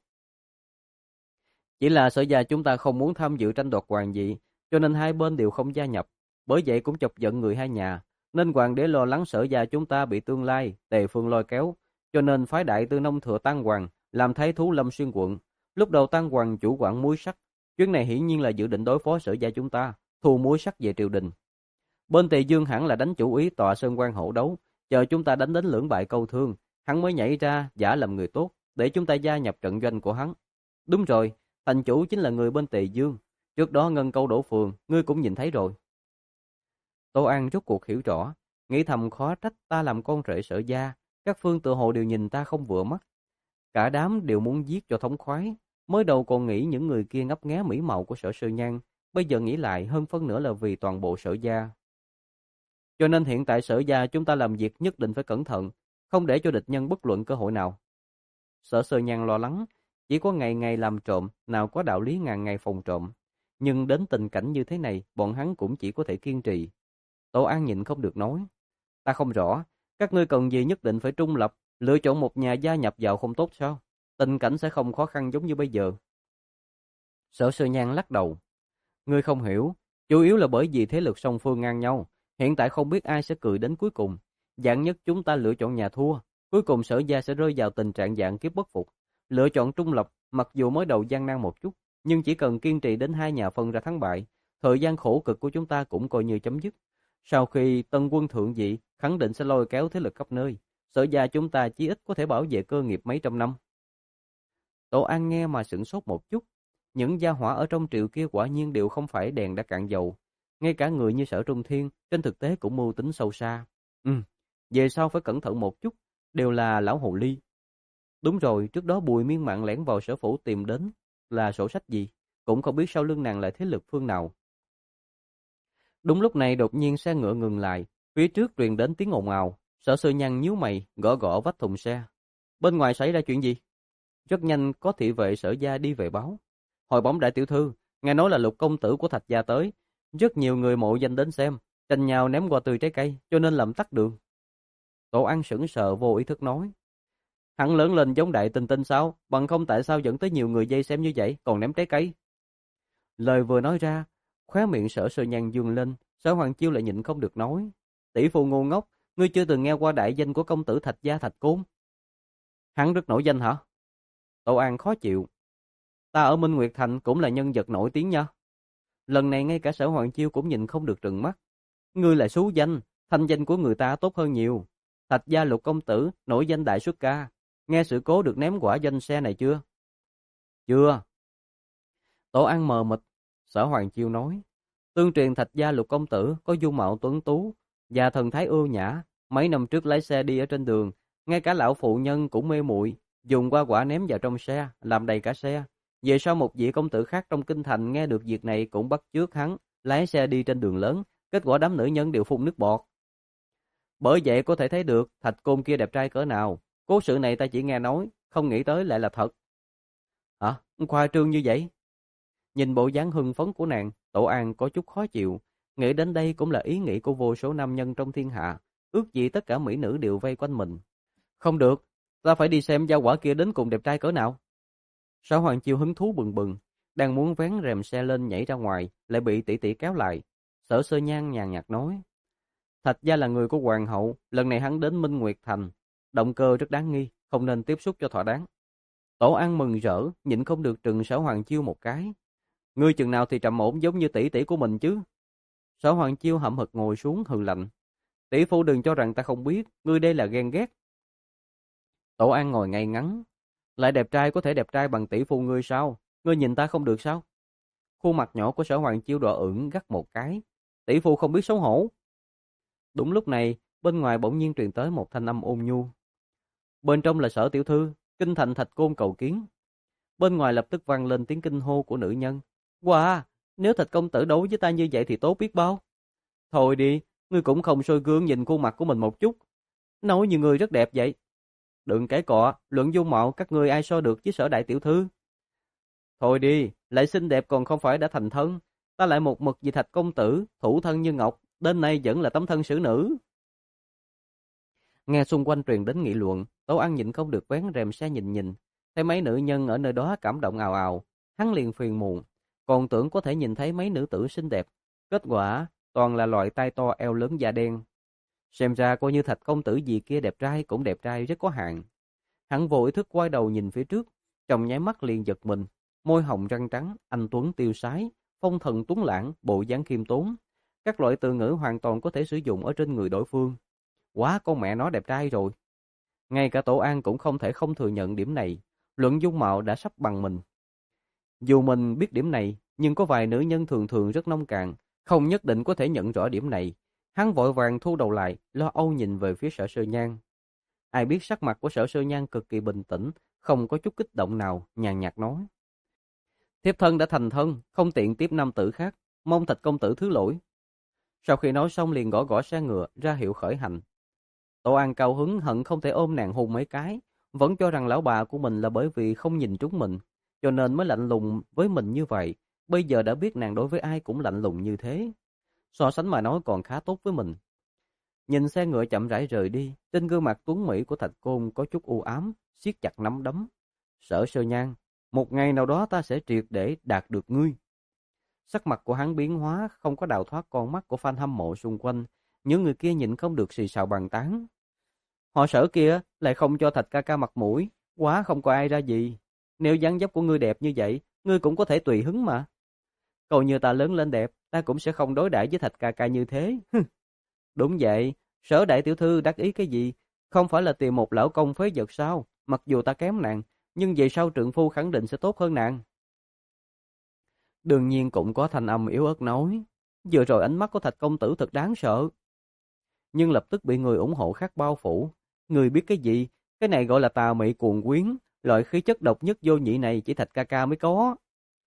Chỉ là Sở gia chúng ta không muốn tham dự tranh đoạt hoàng vị, cho nên hai bên đều không gia nhập, bởi vậy cũng chọc giận người hai nhà. Nên hoàng đế lo lắng Sở gia chúng ta bị tương lai Tề phương lôi kéo, cho nên phái đại tư nông Thừa Tăng Hoàng làm thái thú Lâm Xuyên quận. Lúc đầu Tăng Hoàng chủ quản muối sắt, chuyến này hiển nhiên là dự định đối phó Sở gia chúng ta, thu muối sắt về triều đình. Bên Tề Dương hẳn là đánh chủ ý tọa sơn quan hổ đấu, chờ chúng ta đánh đến lưỡng bại câu thương, hắn mới nhảy ra giả làm người tốt, để chúng ta gia nhập trận doanh của hắn. Đúng rồi, thành chủ chính là người bên Tề Dương, trước đó Ngân Câu đổ phường, ngươi cũng nhìn thấy rồi. Tô An rốt cuộc hiểu rõ, nghĩ thầm khó trách ta làm con rể Sở gia, các phương tự hồ đều nhìn ta không vừa mắt. Cả đám đều muốn giết cho thống khoái, mới đầu còn nghĩ những người kia ngấp nghé mỹ mạo của Sở Sư Nhan, bây giờ nghĩ lại hơn phân nửa là vì toàn bộ Sở gia. Cho nên hiện tại Sở gia chúng ta làm việc nhất định phải cẩn thận, không để cho địch nhân bất luận cơ hội nào. Sở Sư Nhan lo lắng, chỉ có ngày ngày làm trộm, nào có đạo lý ngàn ngày phòng trộm. Nhưng đến tình cảnh như thế này, bọn hắn cũng chỉ có thể kiên trì. Tổ An nhịn không được nói, ta không rõ, các ngươi cần gì nhất định phải trung lập, lựa chọn một nhà gia nhập vào không tốt sao? Tình cảnh sẽ không khó khăn giống như bây giờ. Sở Sư Nhan lắc đầu, ngươi không hiểu, chủ yếu là bởi vì thế lực song phương ngang nhau, hiện tại không biết ai sẽ cười đến cuối cùng. Dạng nhất chúng ta lựa chọn nhà thua, cuối cùng Sở gia sẽ rơi vào tình trạng dạng kiếp bất phục. Lựa chọn trung lập, mặc dù mới đầu gian nan một chút, nhưng chỉ cần kiên trì đến hai nhà phân ra thắng bại, thời gian khổ cực của chúng ta cũng coi như chấm dứt. Sau khi tân quân thượng vị, khẳng định sẽ lôi kéo thế lực khắp nơi, Sở gia chúng ta chí ít có thể bảo vệ cơ nghiệp mấy trăm năm. Tổ An nghe mà sửng sốt một chút, những gia hỏa ở trong triệu kia quả nhiên đều không phải đèn đã cạn dầu, ngay cả người như Sở Trung Thiên trên thực tế cũng mưu tính sâu xa. Ừ, về sau phải cẩn thận một chút, đều là lão hồ ly. Đúng rồi, trước đó Bùi Miên Mạn lẻn vào sở phủ tìm đến là sổ sách gì, cũng không biết sau lưng nàng là thế lực phương nào. Đúng lúc này đột nhiên xe ngựa ngừng lại, phía trước truyền đến tiếng ồn ào, Sở Sư Nhan nhíu mày, gõ gõ vách thùng xe. Bên ngoài xảy ra chuyện gì? Rất nhanh có thị vệ Sở gia đi về báo. Hồi bẩm đại tiểu thư, nghe nói là Lục công tử của Thạch gia tới, rất nhiều người mộ danh đến xem, tranh nhau ném qua tươi trái cây, cho nên làm tắc đường. Tổ An sững sờ vô ý thức nói. Hắn lớn lên giống đại tinh tinh sao, bằng không tại sao dẫn tới nhiều người dây xem như vậy, còn ném trái cây. Lời vừa nói ra, khóe miệng Sở Sư Nhan dương lên, Sở Hoàng Chiêu lại nhịn không được nói. Tỷ phu ngu ngốc, ngươi chưa từng nghe qua đại danh của công tử Thạch gia Thạch Côn? Hắn rất nổi danh hả? Tổ An khó chịu. Ta ở Minh Nguyệt Thành cũng là nhân vật nổi tiếng nha. Lần này ngay cả Sở Hoàng Chiêu cũng nhìn không được trừng mắt. Ngươi là xú danh, thanh danh của người ta tốt hơn nhiều. Thạch gia Lục công tử, nổi danh đại xuất ca. Nghe sự cố được ném quả danh xe này chưa? Chưa. Tổ An mờ mịt. Sở Hoàng Chiêu nói. Tương truyền Thạch gia Lục công tử có dung mạo tuấn tú và thần thái ưu nhã. Mấy năm trước lái xe đi ở trên đường, ngay cả lão phụ nhân cũng mê muội, dùng qua quả ném vào trong xe, làm đầy cả xe. Về sau một vị công tử khác trong kinh thành nghe được việc này cũng bắt chước hắn, lái xe đi trên đường lớn, kết quả đám nữ nhân đều phun nước bọt. Bởi vậy có thể thấy được Thạch Côn kia đẹp trai cỡ nào. Cố sự này ta chỉ nghe nói, không nghĩ tới lại là thật. Hả? Khoa trương như vậy? Nhìn bộ dáng hưng phấn của nàng, Tổ An có chút khó chịu. Nghĩ đến đây cũng là ý nghĩ của vô số nam nhân trong thiên hạ. ước gì tất cả mỹ nữ đều vây quanh mình. Không được, ta phải đi xem gia quả kia đến cùng đẹp trai cỡ nào. Sở Hoàng Chiêu hứng thú bừng bừng, đang muốn vén rèm xe lên nhảy ra ngoài, lại bị tỷ tỷ kéo lại. Sở Sơ Nhan nhàn nhạt nói, Thạch gia là người của hoàng hậu, lần này hắn đến Minh Nguyệt Thành, động cơ rất đáng nghi, không nên tiếp xúc cho thỏa đáng. Tổ An mừng rỡ, nhịn không được trừng Sở Hoàng Chiêu một cái. Ngươi chừng nào thì trầm ổn giống như tỷ tỷ của mình chứ? Sở Hoàng Chiêu hậm hực ngồi xuống hừ lạnh. Tỷ phu đừng cho rằng ta không biết, ngươi đây là ghen ghét. Tổ An ngồi ngay ngắn. Lại đẹp trai có thể đẹp trai bằng tỷ phu ngươi sao? Ngươi nhìn ta không được sao? Khuôn mặt nhỏ của Sở Hoàng Chiêu đỏ ửng gắt một cái. Tỷ phu không biết xấu hổ. Đúng lúc này, bên ngoài bỗng nhiên truyền tới một thanh âm ôn nhu. Bên trong là Sở tiểu thư, kinh thành Thạch Côn cầu kiến. Bên ngoài lập tức vang lên tiếng kinh hô của nữ nhân. Wow, nếu Thạch công tử đấu với ta như vậy thì tốt biết bao. Thôi đi, ngươi cũng không soi gương nhìn khuôn mặt của mình một chút. Nói như ngươi rất đẹp vậy. Đừng cái cọ, luận dung mạo các ngươi ai so được với Sở đại tiểu thư. Thôi đi, lại xinh đẹp còn không phải đã thành thân. Ta lại một mực vì Thạch công tử, thủ thân như ngọc, đến nay vẫn là tấm thân xử nữ. Nghe xung quanh truyền đến nghị luận, Tố An nhịn không được vén rèm xe nhìn nhìn, thấy mấy nữ nhân ở nơi đó cảm động ào ào, hắn liền phiền muộn, còn tưởng có thể nhìn thấy mấy nữ tử xinh đẹp, kết quả toàn là loại tai to eo lớn da đen. Xem ra coi như Thạch công tử gì kia đẹp trai cũng đẹp trai rất có hạn. Hắn vô ý thức quay đầu nhìn phía trước, trong nháy mắt liền giật mình, môi hồng răng trắng, anh tuấn tiêu sái, phong thần tuấn lãng, bộ dáng khiêm tốn. Các loại từ ngữ hoàn toàn có thể sử dụng ở trên người đối phương. Quá con mẹ nó đẹp trai rồi. Ngay cả Tổ An cũng không thể không thừa nhận điểm này, luận dung mạo đã sắp bằng mình. Dù mình biết điểm này, nhưng có vài nữ nhân thường thường rất nông cạn, không nhất định có thể nhận rõ điểm này. Hắn vội vàng thu đầu lại, lo âu nhìn về phía Sở Sơ Nhan. Ai biết sắc mặt của Sở Sơ Nhan cực kỳ bình tĩnh, không có chút kích động nào, nhàn nhạt nói. Thiếp thân đã thành thân, không tiện tiếp nam tử khác, mong Thạch công tử thứ lỗi. Sau khi nói xong liền gõ gõ xe ngựa, ra hiệu khởi hành. Tổ An cao hứng hận không thể ôm nàng hôn mấy cái, vẫn cho rằng lão bà của mình là bởi vì không nhìn trúng mình, cho nên mới lạnh lùng với mình như vậy. Bây giờ đã biết nàng đối với ai cũng lạnh lùng như thế. So sánh mà nói còn khá tốt với mình. Nhìn xe ngựa chậm rãi rời đi, trên gương mặt tuấn mỹ của Thạch Côn có chút u ám, siết chặt nắm đấm. Sở Sơ Nhan, một ngày nào đó ta sẽ triệt để đạt được ngươi. Sắc mặt của hắn biến hóa, không có đào thoát con mắt của fan hâm mộ xung quanh. Những người kia nhịn không được xì xào bàn tán. Họ Sở kia lại không cho Thạch ca ca mặt mũi, quá không có ai ra gì. Nếu dáng dấp của ngươi đẹp như vậy, ngươi cũng có thể tùy hứng mà. Cầu như ta lớn lên đẹp, ta cũng sẽ không đối đãi với Thạch ca ca như thế. Đúng vậy, Sở đại tiểu thư đắc ý cái gì? Không phải là tìm một lão công phế vật sao? Mặc dù ta kém nàng, nhưng về sau trượng phu khẳng định sẽ tốt hơn nàng. Đương nhiên cũng có thanh âm yếu ớt nói. Vừa rồi ánh mắt của Thạch công tử thật đáng sợ. Nhưng lập tức bị người ủng hộ khác bao phủ. Người biết cái gì? Cái này gọi là tà mị cuồng quyến. Loại khí chất độc nhất vô nhị này chỉ Thạch ca ca mới có.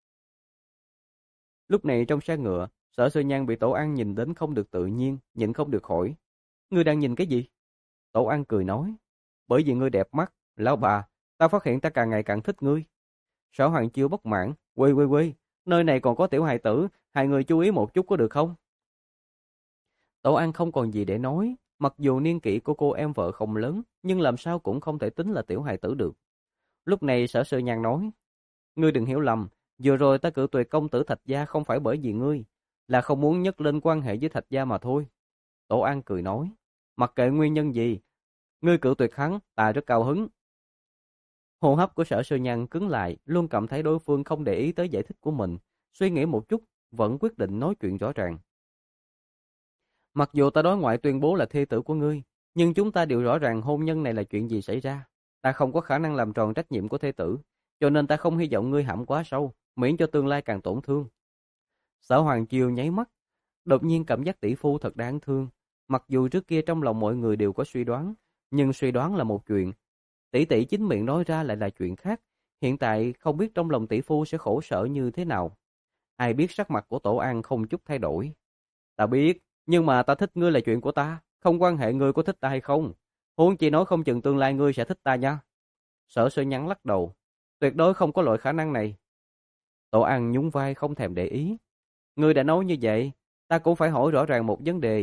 Lúc này trong xe ngựa, Sở Sơ Nhan bị Tổ An nhìn đến không được tự nhiên, nhịn không được hỏi. Ngươi đang nhìn cái gì? Tổ An cười nói. Bởi vì ngươi đẹp mắt, lão bà, ta phát hiện ta càng ngày càng thích ngươi. Sở Hoàng Chiêu bất mãn. Quê quê quê, nơi này còn có tiểu hài tử, hai người chú ý một chút có được không? Tổ An không còn gì để nói, mặc dù niên kỷ của cô em vợ không lớn, nhưng làm sao cũng không thể tính là tiểu hài tử được. Lúc này Sở Sơ Nhan nói, ngươi đừng hiểu lầm, vừa rồi ta cự tuyệt công tử Thạch gia không phải bởi vì ngươi, là không muốn nhắc lên quan hệ với Thạch gia mà thôi. Tổ An cười nói, mặc kệ nguyên nhân gì, ngươi cự tuyệt hắn, ta rất cao hứng. Hô hấp của Sở Sơ Nhan cứng lại, luôn cảm thấy đối phương không để ý tới giải thích của mình, suy nghĩ một chút, vẫn quyết định nói chuyện rõ ràng. Mặc dù ta đối ngoại tuyên bố là thê tử của ngươi, nhưng chúng ta đều rõ ràng hôn nhân này là chuyện gì xảy ra. Ta không có khả năng làm tròn trách nhiệm của thê tử, cho nên ta không hy vọng ngươi hãm quá sâu, miễn cho tương lai càng tổn thương. Sở Hoàng Chiêu nháy mắt, đột nhiên cảm giác tỷ phu thật đáng thương. Mặc dù trước kia trong lòng mọi người đều có suy đoán, nhưng suy đoán là một chuyện, tỷ tỷ chính miệng nói ra lại là chuyện khác. Hiện tại không biết trong lòng tỷ phu sẽ khổ sở như thế nào. Ai biết sắc mặt của Tổ An không chút thay đổi. Ta biết, nhưng mà ta thích ngươi là chuyện của ta, không quan hệ ngươi có thích ta hay không. Huống chi nói không chừng tương lai ngươi sẽ thích ta nha. Sở Sơ Nhan lắc đầu, tuyệt đối không có loại khả năng này. Tổ An nhún vai không thèm để ý. Ngươi đã nói như vậy, ta cũng phải hỏi rõ ràng một vấn đề.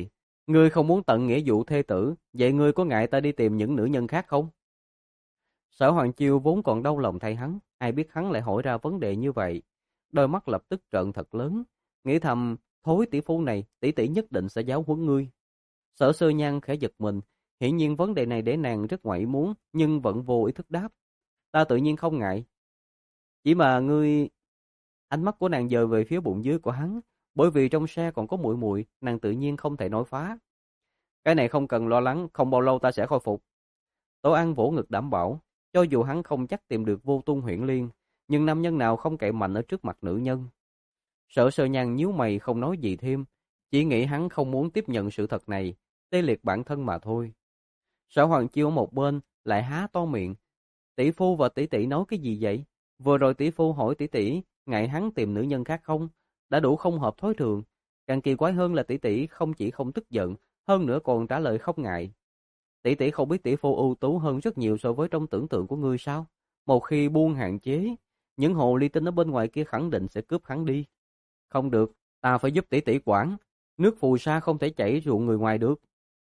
Ngươi không muốn tận nghĩa vụ thê tử, vậy ngươi có ngại ta đi tìm những nữ nhân khác không? Sở Hoàng Chiêu vốn còn đau lòng thay hắn, ai biết hắn lại hỏi ra vấn đề như vậy. Đôi mắt lập tức trợn thật lớn, nghĩ thầm, thối tỷ phu này, tỷ tỷ nhất định sẽ giáo huấn ngươi. Sở Sơ Nhan khẽ giật mình, hiển nhiên vấn đề này để nàng rất ngoại muốn, nhưng vẫn vô ý thức đáp. Ta tự nhiên không ngại. Chỉ mà ngươi... Ánh mắt của nàng dời về phía bụng dưới của hắn, bởi vì trong xe còn có muội muội, nàng tự nhiên không thể nói phá. Cái này không cần lo lắng, không bao lâu ta sẽ khôi phục. Tổ An vỗ ngực đảm bảo, cho dù hắn không chắc tìm được Vô Tung Huyễn Liên, nhưng nam nhân nào không cậy mạnh ở trước mặt nữ nhân. Sở Sơ Nhan nhíu mày không nói gì thêm, chỉ nghĩ hắn không muốn tiếp nhận sự thật này, tê liệt bản thân mà thôi. Sở Hoàng Chiêu ở một bên lại há to miệng, tỷ phu và tỷ tỷ nói cái gì vậy? Vừa rồi tỷ phu hỏi tỷ tỷ, ngại hắn tìm nữ nhân khác không? Đã đủ không hợp thói thường. Càng kỳ quái hơn là tỷ tỷ không chỉ không tức giận, hơn nữa còn trả lời không ngại. Tỷ tỷ không biết tỷ phu ưu tú hơn rất nhiều so với trong tưởng tượng của ngươi sao? Một khi buông hạn chế, những hồ ly tinh ở bên ngoài kia khẳng định sẽ cướp hắn đi. Không được, ta phải giúp tỷ tỷ quản. Nước phù sa không thể chảy ruộng người ngoài được.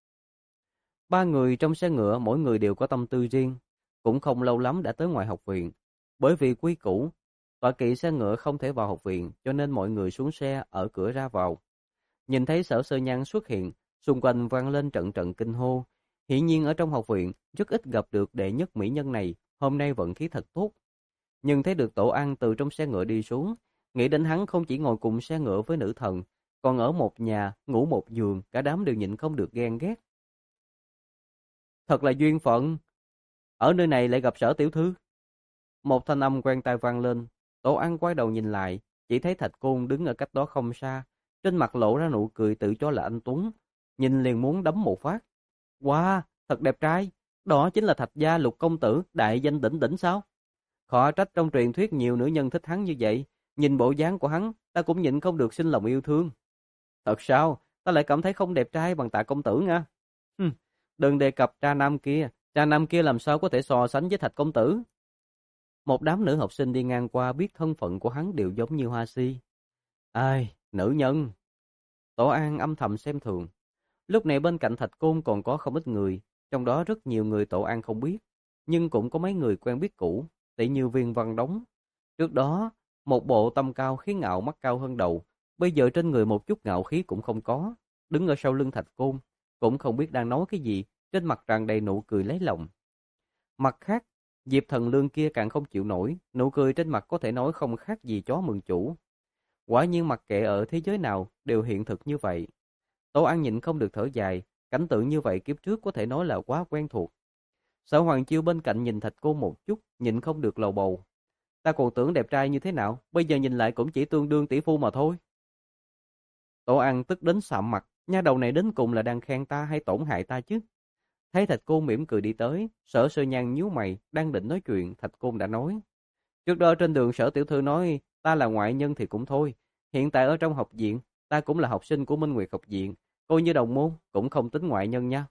Ba người trong xe ngựa mỗi người đều có tâm tư riêng, cũng không lâu lắm đã tới ngoài học viện. Bởi vì quy củ, tọa kỵ xe ngựa không thể vào học viện, cho nên mọi người xuống xe ở cửa ra vào. Nhìn thấy Sở Sơ Nhan xuất hiện, xung quanh vang lên trận trận kinh hô. Hiển nhiên ở trong học viện rất ít gặp được đệ nhất mỹ nhân này, hôm nay vận khí thật tốt. Nhưng thấy được Tổ An từ trong xe ngựa đi xuống, nghĩ đến hắn không chỉ ngồi cùng xe ngựa với nữ thần, còn ở một nhà, ngủ một giường, cả đám đều nhịn không được ghen ghét. Thật là duyên phận, ở nơi này lại gặp Sở tiểu thư. Một thanh âm quen tai vang lên, Tổ An quay đầu nhìn lại, chỉ thấy Thạch Côn đứng ở cách đó không xa, trên mặt lộ ra nụ cười tự cho là anh tuấn, nhìn liền muốn đấm một phát. Wow, thật đẹp trai, đó chính là Thạch gia Lục công tử, đại danh đỉnh đỉnh sao? Khó trách trong truyền thuyết nhiều nữ nhân thích hắn như vậy, nhìn bộ dáng của hắn, ta cũng nhịn không được sinh lòng yêu thương. Thật sao, ta lại cảm thấy không đẹp trai bằng Tạ công tử nha. Hừm, đừng đề cập tra nam kia, tra nam kia làm sao có thể so sánh với Thạch công tử. Một đám nữ học sinh đi ngang qua biết thân phận của hắn đều giống như hoa si. Ai, nữ nhân. Tổ An âm thầm xem thường. Lúc này bên cạnh Thạch Côn còn có không ít người, trong đó rất nhiều người Tổ An không biết, nhưng cũng có mấy người quen biết cũ, tỉ như Viên Văn Đống. Trước đó, một bộ tâm cao khí ngạo mắt cao hơn đầu, bây giờ trên người một chút ngạo khí cũng không có, đứng ở sau lưng Thạch Côn, cũng không biết đang nói cái gì, trên mặt tràn đầy nụ cười lấy lòng. Mặt khác, Diệp Thần Lương kia càng không chịu nổi, nụ cười trên mặt có thể nói không khác gì chó mừng chủ. Quả nhiên mặc kệ ở thế giới nào đều hiện thực như vậy. Tổ An nhịn không được thở dài, cảnh tượng như vậy kiếp trước có thể nói là quá quen thuộc. Sở Hoàng Chiêu bên cạnh nhìn Thạch Cô một chút, nhịn không được lầu bầu. Ta còn tưởng đẹp trai như thế nào, bây giờ nhìn lại cũng chỉ tương đương tỷ phu mà thôi. Tổ An tức đến sạm mặt, nha đầu này đến cùng là đang khen ta hay tổn hại ta chứ? Thấy Thạch Côn mỉm cười đi tới, Sở Sơ Nhan nhíu mày, đang định nói chuyện, Thạch Côn đã nói. Trước đó trên đường Sở tiểu thư nói, ta là ngoại nhân thì cũng thôi, hiện tại ở trong học viện, ta cũng là học sinh của Minh Nguyệt học viện, coi như đồng môn, cũng không tính ngoại nhân nha.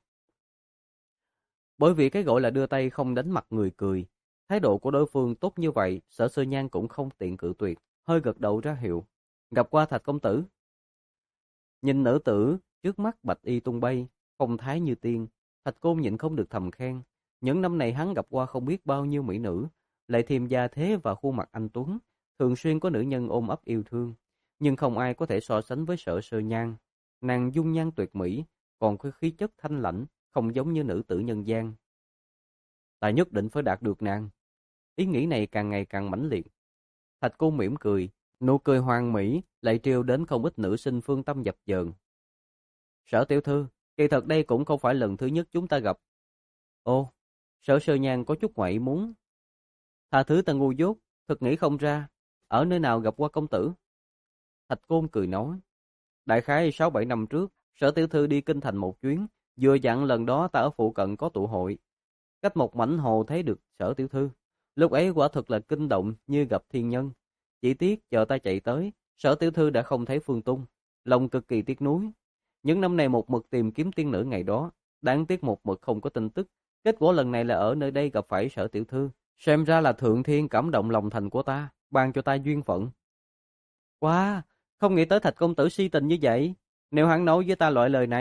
Bởi vì cái gọi là đưa tay không đánh mặt người cười, thái độ của đối phương tốt như vậy, Sở Sơ Nhan cũng không tiện cự tuyệt, hơi gật đầu ra hiệu. Gặp qua Thạch công tử. Nhìn nữ tử, trước mắt bạch y tung bay, phong thái như tiên, Thạch Côn nhịn không được thầm khen. Những năm này hắn gặp qua không biết bao nhiêu mỹ nữ, lại thêm gia thế và khuôn mặt anh tuấn, thường xuyên có nữ nhân ôm ấp yêu thương, nhưng không ai có thể so sánh với Sở Sơ Nhan. Nàng dung nhan tuyệt mỹ, còn có khí chất thanh lãnh, không giống như nữ tử nhân gian. Ta nhất định phải đạt được nàng. Ý nghĩ này càng ngày càng mãnh liệt. Thạch Côn mỉm cười, nụ cười hoàn mỹ lại trêu đến không ít nữ sinh phương tâm dập dờn. Sở tiểu thư, kỳ thật đây cũng không phải lần thứ nhất chúng ta gặp. Ồ, Sở Sơ Nhan có chút ngoại ý muốn. Tha thứ ta ngu dốt, thật nghĩ không ra, ở nơi nào gặp qua công tử. Thạch Côn cười nói, đại khái sáu bảy năm trước, Sở tiểu thư đi kinh thành một chuyến, vừa dặn lần đó ta ở phụ cận có tụ hội. Cách một mảnh hồ thấy được Sở tiểu thư, lúc ấy quả thực là kinh động như gặp thiên nhân. Chỉ tiếc chờ ta chạy tới, Sở tiểu thư đã không thấy phương tung, lòng cực kỳ tiếc nuối. Những năm này một mực tìm kiếm tiên nữ ngày đó, đáng tiếc một mực không có tin tức. Kết quả lần này là ở nơi đây gặp phải Sở tiểu thư, xem ra là thượng thiên cảm động lòng thành của ta, ban cho ta duyên phận. Wow, không nghĩ tới Thạch công tử si tình như vậy. Nếu hắn nói với ta loại lời này,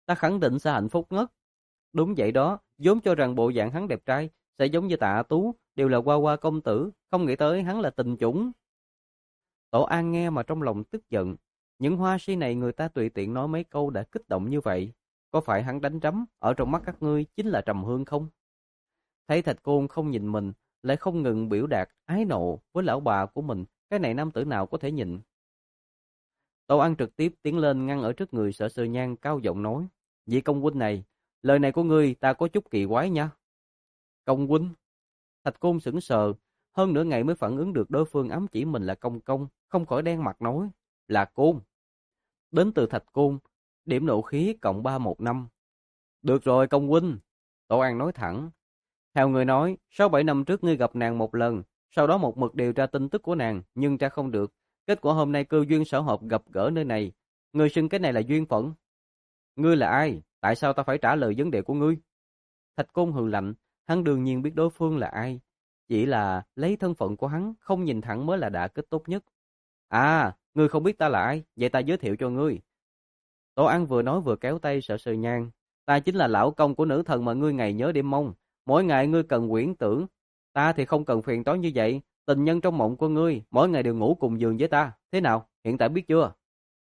ta khẳng định sẽ hạnh phúc ngất. Đúng vậy đó, vốn cho rằng bộ dạng hắn đẹp trai, sẽ giống như Tạ Tú, đều là hoa hoa công tử, không nghĩ tới hắn là tình chủng. Tổ An nghe mà trong lòng tức giận, những hoa si này người ta tùy tiện nói mấy câu đã kích động như vậy, có phải hắn đánh trắm, ở trong mắt các ngươi chính là trầm hương không? Thấy Thạch Côn không nhìn mình, lại không ngừng biểu đạt ái nộ với lão bà của mình, cái này nam tử nào có thể nhịn. Tổ An trực tiếp tiến lên ngăn ở trước người Sở Sơ Nhan, cao giọng nói: "Vị công huynh này, lời này của ngươi ta có chút kỳ quái nha." "Công huynh?" Thạch Côn sững sờ, hơn nửa ngày mới phản ứng được đối phương ám chỉ mình là công công, không khỏi đen mặt nói: "Là Côn." Đến từ Thạch Côn, điểm nộ khí cộng ba một năm. "Được rồi công huynh." Tổ An nói thẳng: "Theo người nói, sáu bảy năm trước ngươi gặp nàng một lần, sau đó một mực điều tra tin tức của nàng, nhưng tra không được. Kết quả hôm nay cơ duyên xảo hợp gặp gỡ nơi này. Ngươi xưng cái này là duyên phận. Ngươi là ai? Tại sao ta phải trả lời vấn đề của ngươi?" Thạch Côn hừ lạnh, hắn đương nhiên biết đối phương là ai. Chỉ là lấy thân phận của hắn, không nhìn thẳng mới là đả kích tốt nhất. "À, ngươi không biết ta là ai, vậy ta giới thiệu cho ngươi." Tổ An vừa nói vừa kéo tay Sở Sơ Nhan. "Ta chính là lão công của nữ thần mà ngươi ngày nhớ đêm mong. Mỗi ngày ngươi cần quyển tưởng, ta thì không cần phiền toái như vậy. Tình nhân trong mộng của ngươi, mỗi ngày đều ngủ cùng giường với ta. Thế nào, hiện tại biết chưa?"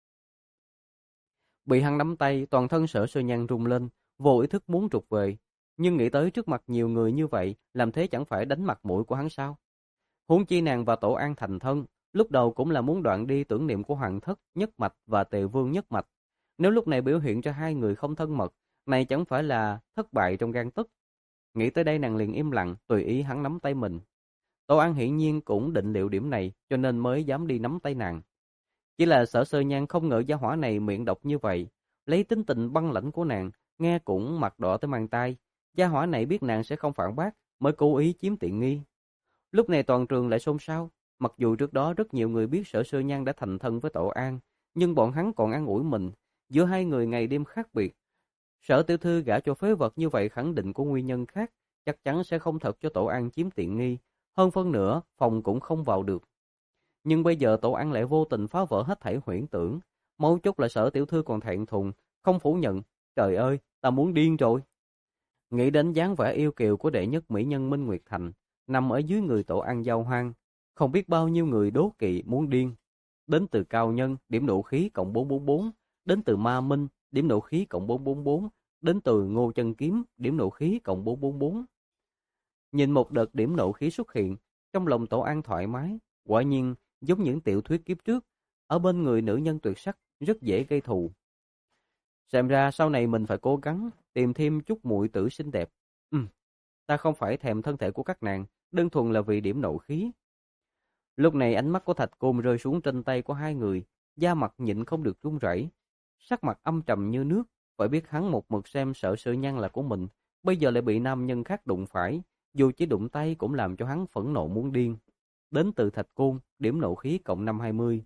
Bị hắn nắm tay, toàn thân Sở Sơ Nhan rung lên, vô ý thức muốn trục về. Nhưng nghĩ tới trước mặt nhiều người như vậy, làm thế chẳng phải đánh mặt mũi của hắn sao? Huống chi nàng và Tổ An thành thân, lúc đầu cũng là muốn đoạn đi tưởng niệm của Hoàng Thất, Nhất Mạch và Tề Vương Nhất Mạch. Nếu lúc này biểu hiện cho hai người không thân mật, này chẳng phải là thất bại trong gang tấc. Nghĩ tới đây nàng liền im lặng, tùy ý hắn nắm tay mình. Tổ An hiển nhiên cũng định liệu điểm này, cho nên mới dám đi nắm tay nàng. Chỉ là Sở Sơ Nhan không ngờ gia hỏa này miệng độc như vậy, lấy tính tình băng lãnh của nàng, nghe cũng mặt đỏ tới mang tai. Gia hỏa này biết nàng sẽ không phản bác, mới cố ý chiếm tiện nghi. Lúc này toàn trường lại xôn xao, mặc dù trước đó rất nhiều người biết Sở Sơ Nhan đã thành thân với Tổ An, nhưng bọn hắn còn an ủi mình, giữa hai người ngày đêm khác biệt. Sở tiểu thư gả cho phế vật như vậy khẳng định có nguyên nhân khác, chắc chắn sẽ không thật cho Tổ An chiếm tiện nghi, hơn phân nữa, phòng cũng không vào được. Nhưng bây giờ Tổ An lại vô tình phá vỡ hết thảy huyễn tưởng, mấu chốt là Sở tiểu thư còn thẹn thùng, không phủ nhận, trời ơi, ta muốn điên rồi. Nghĩ đến dáng vẻ yêu kiều của đệ nhất mỹ nhân Minh Nguyệt Thành, nằm ở dưới người Tổ An giao hoang, không biết bao nhiêu người đố kỵ muốn điên. Đến từ Cao Nhân, điểm nộ khí cộng bốn bốn bốn, đến từ Ma Minh, điểm nộ khí cộng bốn bốn bốn, đến từ Ngô Chân Kiếm, điểm nộ khí cộng bốn bốn bốn. Nhìn một đợt điểm nộ khí xuất hiện, trong lòng Tổ An thoải mái, quả nhiên giống những tiểu thuyết kiếp trước, ở bên người nữ nhân tuyệt sắc rất dễ gây thù. Xem ra sau này mình phải cố gắng tìm thêm chút muội tử xinh đẹp. Ừ, ta không phải thèm thân thể của các nàng, đơn thuần là vì điểm nộ khí. Lúc này ánh mắt của Thạch Côn rơi xuống trên tay của hai người, da mặt nhịn không được run rẩy, sắc mặt âm trầm như nước, phải biết hắn một mực xem Sở Sơ Nhan là của mình, bây giờ lại bị nam nhân khác đụng phải, dù chỉ đụng tay cũng làm cho hắn phẫn nộ muốn điên. Đến từ Thạch Côn, điểm nộ khí cộng năm hai mươi.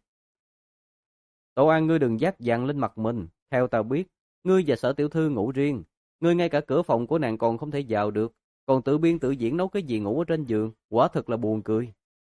Tổ An, ngươi đừng dát dàng lên mặt mình, theo ta biết, ngươi và Sở tiểu thư ngủ riêng, ngươi ngay cả cửa phòng của nàng còn không thể vào được, còn tự biên tự diễn nấu cái gì ngủ ở trên giường, quả thật là buồn cười.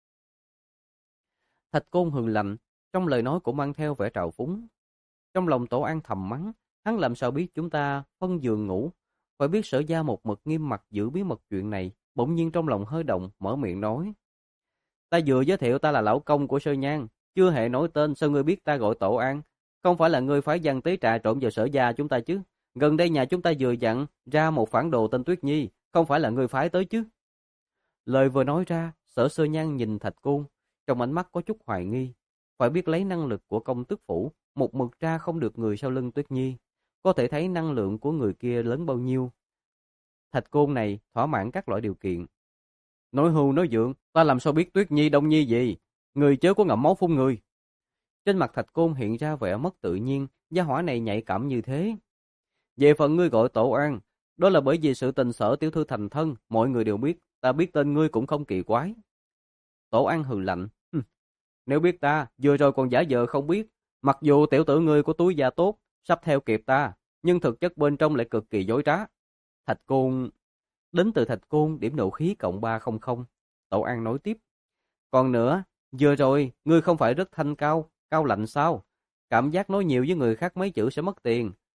Thạch Côn hừ lạnh, trong lời nói cũng mang theo vẻ trào phúng. Trong lòng Tổ An thầm mắng, hắn làm sao biết chúng ta phân giường ngủ, phải biết Sở gia một mực nghiêm mặt giữ bí mật chuyện này, bỗng nhiên trong lòng hơi động, mở miệng nói: "Ta vừa giới thiệu ta là lão công của Sơ Nhan, chưa hề nói tên, sao ngươi biết ta gọi Tổ An? Không phải là ngươi phái gian tế trà trộn vào Sở gia chúng ta chứ? Gần đây nhà chúng ta vừa dặn ra một phản đồ tên Tuyết Nhi, không phải là ngươi phái tới chứ?" Lời vừa nói ra, Sở Sơ Nhan nhìn Thạch Côn, trong ánh mắt có chút hoài nghi. Phải biết lấy năng lực của công tước phủ, một mực ra không được người sau lưng Tuyết Nhi, có thể thấy năng lượng của người kia lớn bao nhiêu. Thạch Côn này thỏa mãn các loại điều kiện. Nói hưu nói dượng, ta làm sao biết Tuyết Nhi Đông Nhi gì? Người chớ có ngậm máu phun người. Trên mặt Thạch Côn hiện ra vẻ mất tự nhiên, gia hỏa này nhạy cảm như thế. Về phần ngươi gọi Tổ An, đó là bởi vì sự tình Sở tiểu thư thành thân, mọi người đều biết, ta biết tên ngươi cũng không kỳ quái. Tổ An hừ lạnh, nếu biết ta, vừa rồi còn giả vờ không biết, mặc dù tiểu tử ngươi có túi da tốt, sắp theo kịp ta, nhưng thực chất bên trong lại cực kỳ dối trá. Thạch Côn, đến từ Thạch Côn, điểm nộ khí cộng ba trăm. Tổ An nói tiếp, còn nữa, vừa rồi, ngươi không phải rất thanh cao, cao lạnh sao? Cảm giác nói nhiều với người khác mấy chữ sẽ mất tiền,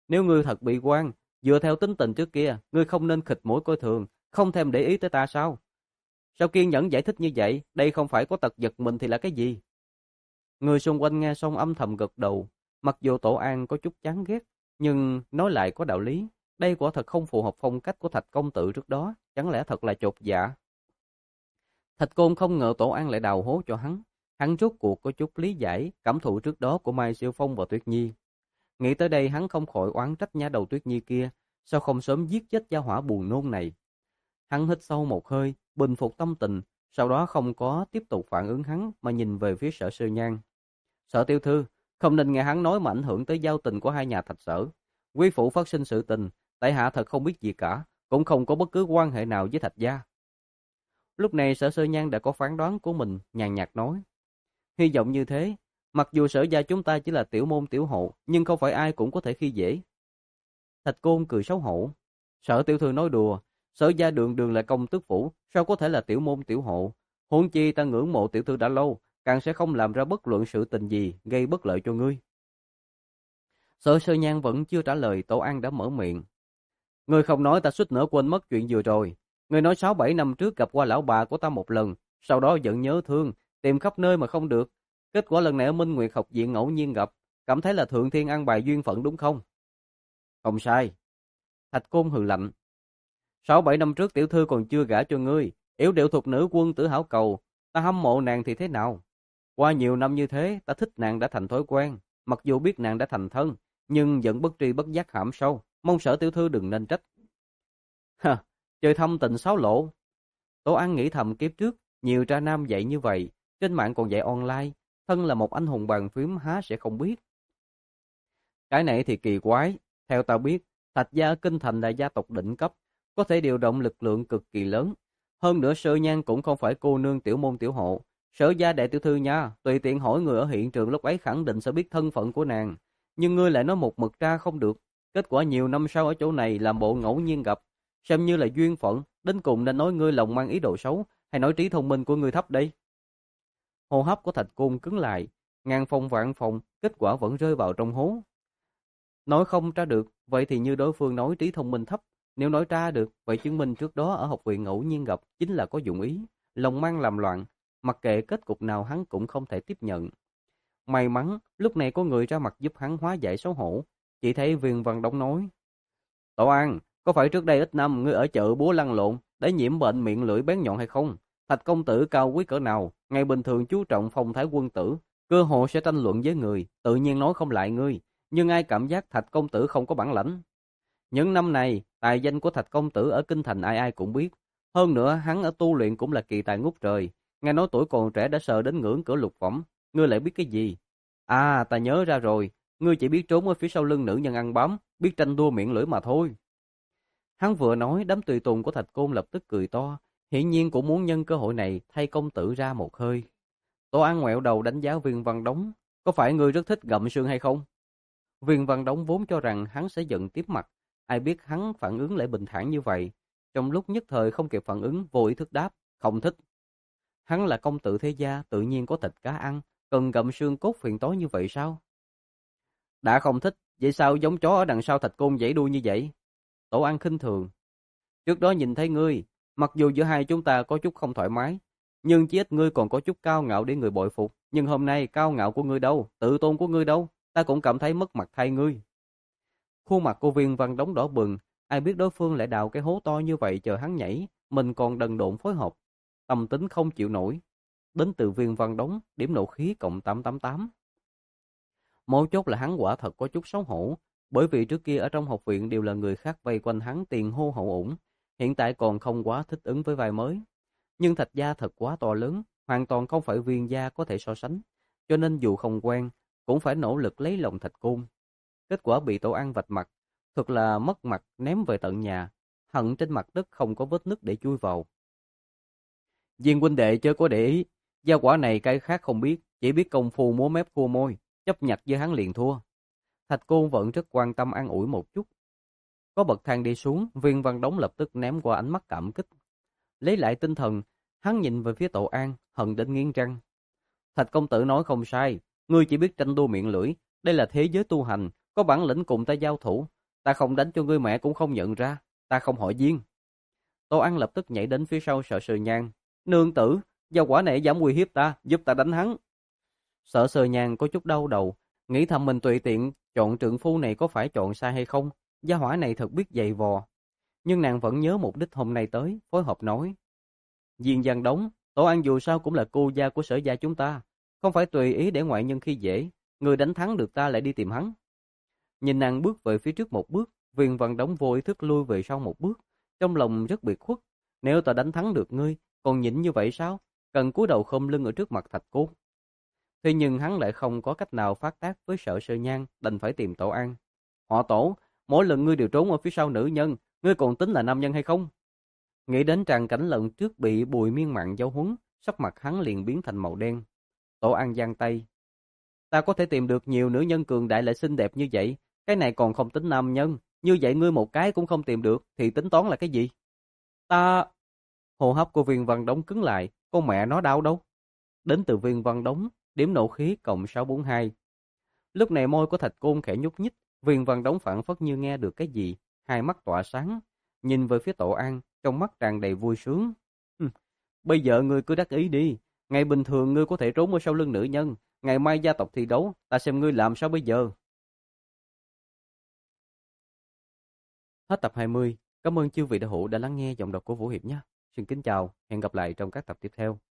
Nếu ngươi thật bị quan, dựa theo tính tình trước kia, ngươi không nên khịt mũi coi thường, không thèm để ý tới ta sao? Sao kiên nhẫn giải thích như vậy, đây không phải có tật giật mình thì là cái gì? Người xung quanh nghe xong âm thầm gật đầu, mặc dù Tổ An có chút chán ghét, nhưng nói lại có đạo lý, đây quả thật không phù hợp phong cách của Thạch công tử trước đó, chẳng lẽ thật là chột dạ. Thạch Côn không ngờ Tổ An lại đào hố cho hắn, hắn rốt cuộc có chút lý giải cảm thụ trước đó của Mai Siêu Phong và Tuyết Nhi. Nghĩ tới đây hắn không khỏi oán trách nhã đầu Tuyết Nhi kia, sao không sớm giết chết gia hỏa buồn nôn này. Hắn hít sâu một hơi, bình phục tâm tình, sau đó không có tiếp tục phản ứng hắn mà nhìn về phía Sở Sư Nhan. Sở tiểu thư, không nên nghe hắn nói mà ảnh hưởng tới giao tình của hai nhà Thạch Sở. Quý phụ phát sinh sự tình, tại hạ thật không biết gì cả, cũng không có bất cứ quan hệ nào với Thạch gia. Lúc này Sở Sư Nhan đã có phán đoán của mình, nhàn nhạt nói. Hy vọng như thế, mặc dù Sở gia chúng ta chỉ là tiểu môn tiểu hộ, nhưng không phải ai cũng có thể khi dễ. Thạch Côn cười xấu hổ. Sở tiểu thư nói đùa, Sở gia đường đường là công tước phủ, sao có thể là tiểu môn tiểu hộ? Huống chi ta ngưỡng mộ tiểu thư đã lâu, càng sẽ không làm ra bất luận sự tình gì gây bất lợi cho ngươi. Sở Sơ Nhan vẫn chưa trả lời, Tổ An đã mở miệng. Ngươi không nói ta suýt nữa quên mất chuyện vừa rồi. Ngươi nói sáu bảy năm trước gặp qua lão bà của ta một lần, sau đó giận nhớ thương, tìm khắp nơi mà không được. Kết quả lần này ở Minh Nguyệt học viện ngẫu nhiên gặp, cảm thấy là thượng thiên ăn bài duyên phận đúng không? Không sai. Thạch Côn hừ lạnh. Sáu bảy năm trước tiểu thư còn chưa gả cho ngươi, yếu điệu thuộc nữ quân tử hảo cầu, ta hâm mộ nàng thì thế nào? Qua nhiều năm như thế, ta thích nàng đã thành thói quen, mặc dù biết nàng đã thành thân, nhưng vẫn bất tri bất giác hãm sâu, mong Sở tiểu thư đừng nên trách. Ha, chơi thâm tình xáo lộ. Tổ An nghĩ thầm kiếp trước, nhiều tra nam dạy như vậy, trên mạng còn dạy online, thân là một anh hùng bàn phím há sẽ không biết. Cái này thì kỳ quái, theo ta biết, Thạch gia ở Kinh Thành là gia tộc đỉnh cấp, có thể điều động lực lượng cực kỳ lớn. Hơn nữa Sơ Nhan cũng không phải cô nương tiểu môn tiểu hộ, Sở gia đại tiểu thư nha, tùy tiện hỏi người ở hiện trường lúc ấy khẳng định sẽ biết thân phận của nàng. Nhưng ngươi lại nói một mực ra không được, kết quả nhiều năm sau ở chỗ này làm bộ ngẫu nhiên gặp, xem như là duyên phận, đến cùng nên nói ngươi lòng mang ý đồ xấu, hay nói trí thông minh của ngươi thấp đây. Hô hấp của Thạch Côn cứng lại, ngàn phòng vạn phòng, kết quả vẫn rơi vào trong hố. Nói không tra được, vậy thì như đối phương nói trí thông minh thấp, nếu nói tra được, vậy chứng minh trước đó ở học viện ngẫu nhiên gặp chính là có dụng ý, lòng mang làm loạn, mặc kệ kết cục nào hắn cũng không thể tiếp nhận. May mắn, lúc này có người ra mặt giúp hắn hóa giải xấu hổ, chỉ thấy Viên Văn Đống nói. Tổ An, có phải trước đây ít năm ngươi ở chợ búa lăn lộn, để nhiễm bệnh miệng lưỡi bén nhọn hay không? Thạch công tử cao quý cỡ nào, ngày bình thường chú trọng phong thái quân tử, cơ hội sẽ tranh luận với người, tự nhiên nói không lại ngươi, nhưng ai cảm giác Thạch công tử không có bản lãnh. Những năm này, tài danh của Thạch công tử ở Kinh Thành ai ai cũng biết, hơn nữa hắn ở tu luyện cũng là kỳ tài ngút trời, nghe nói tuổi còn trẻ đã sờ đến ngưỡng cửa lục phẩm, ngươi lại biết cái gì? À, ta nhớ ra rồi, ngươi chỉ biết trốn ở phía sau lưng nữ nhân ăn bám, biết tranh đua miệng lưỡi mà thôi. Hắn vừa nói, đám tùy tùng của Thạch Côn lập tức cười to, hiển nhiên cũng muốn nhân cơ hội này thay công tử ra một hơi. Tô An ngoẹo đầu đánh giá Viên Văn Đống, có phải ngươi rất thích gặm xương hay không? Viên Văn Đống vốn cho rằng hắn sẽ giận tiếp mặt, ai biết hắn phản ứng lại bình thản như vậy, trong lúc nhất thời không kịp phản ứng, vô ý thức đáp, không thích. Hắn là công tử thế gia, tự nhiên có thịt cá ăn, cần gặm xương cốt phiền tối như vậy sao? Đã không thích, vậy sao giống chó ở đằng sau Thạch Côn dãy đuôi như vậy? Tổ An khinh thường. Trước đó nhìn thấy ngươi, mặc dù giữa hai chúng ta có chút không thoải mái, nhưng chỉ ít ngươi còn có chút cao ngạo để người bội phục. Nhưng hôm nay cao ngạo của ngươi đâu, tự tôn của ngươi đâu, ta cũng cảm thấy mất mặt thay ngươi. Khuôn mặt cô Viên Văn Đống đỏ bừng, ai biết đối phương lại đào cái hố to như vậy chờ hắn nhảy, mình còn đần độn phối hợp. Tâm tính không chịu nổi. Đến từ Viên Văn Đống, điểm nộ khí cộng tám tám tám. Mấu chốt là hắn quả thật có chút xấu hổ, bởi vì trước kia ở trong học viện đều là người khác vây quanh hắn tiền hô hậu ủng, hiện tại còn không quá thích ứng với vai mới. Nhưng Thạch gia thật quá to lớn, hoàn toàn không phải Viên gia có thể so sánh, cho nên dù không quen, cũng phải nỗ lực lấy lòng Thạch Côn. Kết quả bị Tổ An vạch mặt, thật là mất mặt ném về tận nhà, hận trên mặt đất không có vết nứt để chui vào. Viên huynh đệ chớ có để ý, gia quả này cái khác không biết, chỉ biết công phu múa mép khua môi, chấp nhặt với hắn liền thua. Thạch Côn vẫn rất quan tâm an ủi một chút. Có bậc thang đi xuống, Viên Văn Đống lập tức ném qua ánh mắt cảm kích. Lấy lại tinh thần, hắn nhìn về phía Tổ An, hận đến nghiến răng. Thạch công tử nói không sai, ngươi chỉ biết tranh đua miệng lưỡi, đây là thế giới tu hành, có bản lĩnh cùng ta giao thủ, Ta không đánh cho ngươi mẹ cũng không nhận ra, ta không hỏi duyên. Tô An lập tức nhảy đến phía sau Sở Sơ Nhan. Nương tử, gia quả này dám uy hiếp ta, giúp ta đánh hắn. Sở Sơ Nhan có chút đau đầu, nghĩ thầm mình tùy tiện chọn trượng phu này có phải chọn sai hay không, gia hỏa này thật biết dày vò. Nhưng nàng vẫn nhớ mục đích hôm nay tới, phối hợp nói. Diên Giang Đống, Tô An dù sao cũng là cô gia của Sở gia chúng ta, không phải tùy ý để ngoại nhân khi dễ, người đánh thắng được ta lại đi tìm hắn. Nhìn nàng bước về phía trước một bước, Viên Văn Đống vô ý thức lui về sau một bước, trong lòng rất biệt khuất. Nếu ta đánh thắng được ngươi, còn nhịn như vậy sao? Cần cúi đầu khom lưng ở trước mặt Thạch Côn. Thế nhưng hắn lại không có cách nào phát tác với Sở Sơ Nhan, đành phải tìm Tổ An. Họ Tổ, mỗi lần ngươi đều trốn ở phía sau nữ nhân, ngươi còn tính là nam nhân hay không? Nghĩ đến tràng cảnh lần trước bị Bùi Miên Mạn giáo huấn, sắc mặt hắn liền biến thành màu đen. Tổ An giang tay. Ta có thể tìm được nhiều nữ nhân cường đại lại xinh đẹp như vậy, cái này còn không tính nam nhân, như vậy ngươi một cái cũng không tìm được, thì tính toán là cái gì? Ta... Hô hấp của Viên Văn Đống cứng lại, con mẹ nó đau đâu? Đến từ Viên Văn Đống, điểm nộ khí cộng sáu bốn hai. Lúc này môi của Thạch Côn khẽ nhúc nhích, Viên Văn Đống phảng phất như nghe được cái gì, hai mắt tỏa sáng, nhìn về phía Tổ An, trong mắt tràn đầy vui sướng. Hừm, bây giờ ngươi cứ đắc ý đi, ngày bình thường ngươi có thể trốn ở sau lưng nữ nhân, ngày mai gia tộc thi đấu, ta xem ngươi làm sao bây giờ. Hết tập hai mươi. Cảm ơn chư vị đã hữu đã lắng nghe giọng đọc của Vũ Hiệp nhé. Xin kính chào, hẹn gặp lại trong các tập tiếp theo.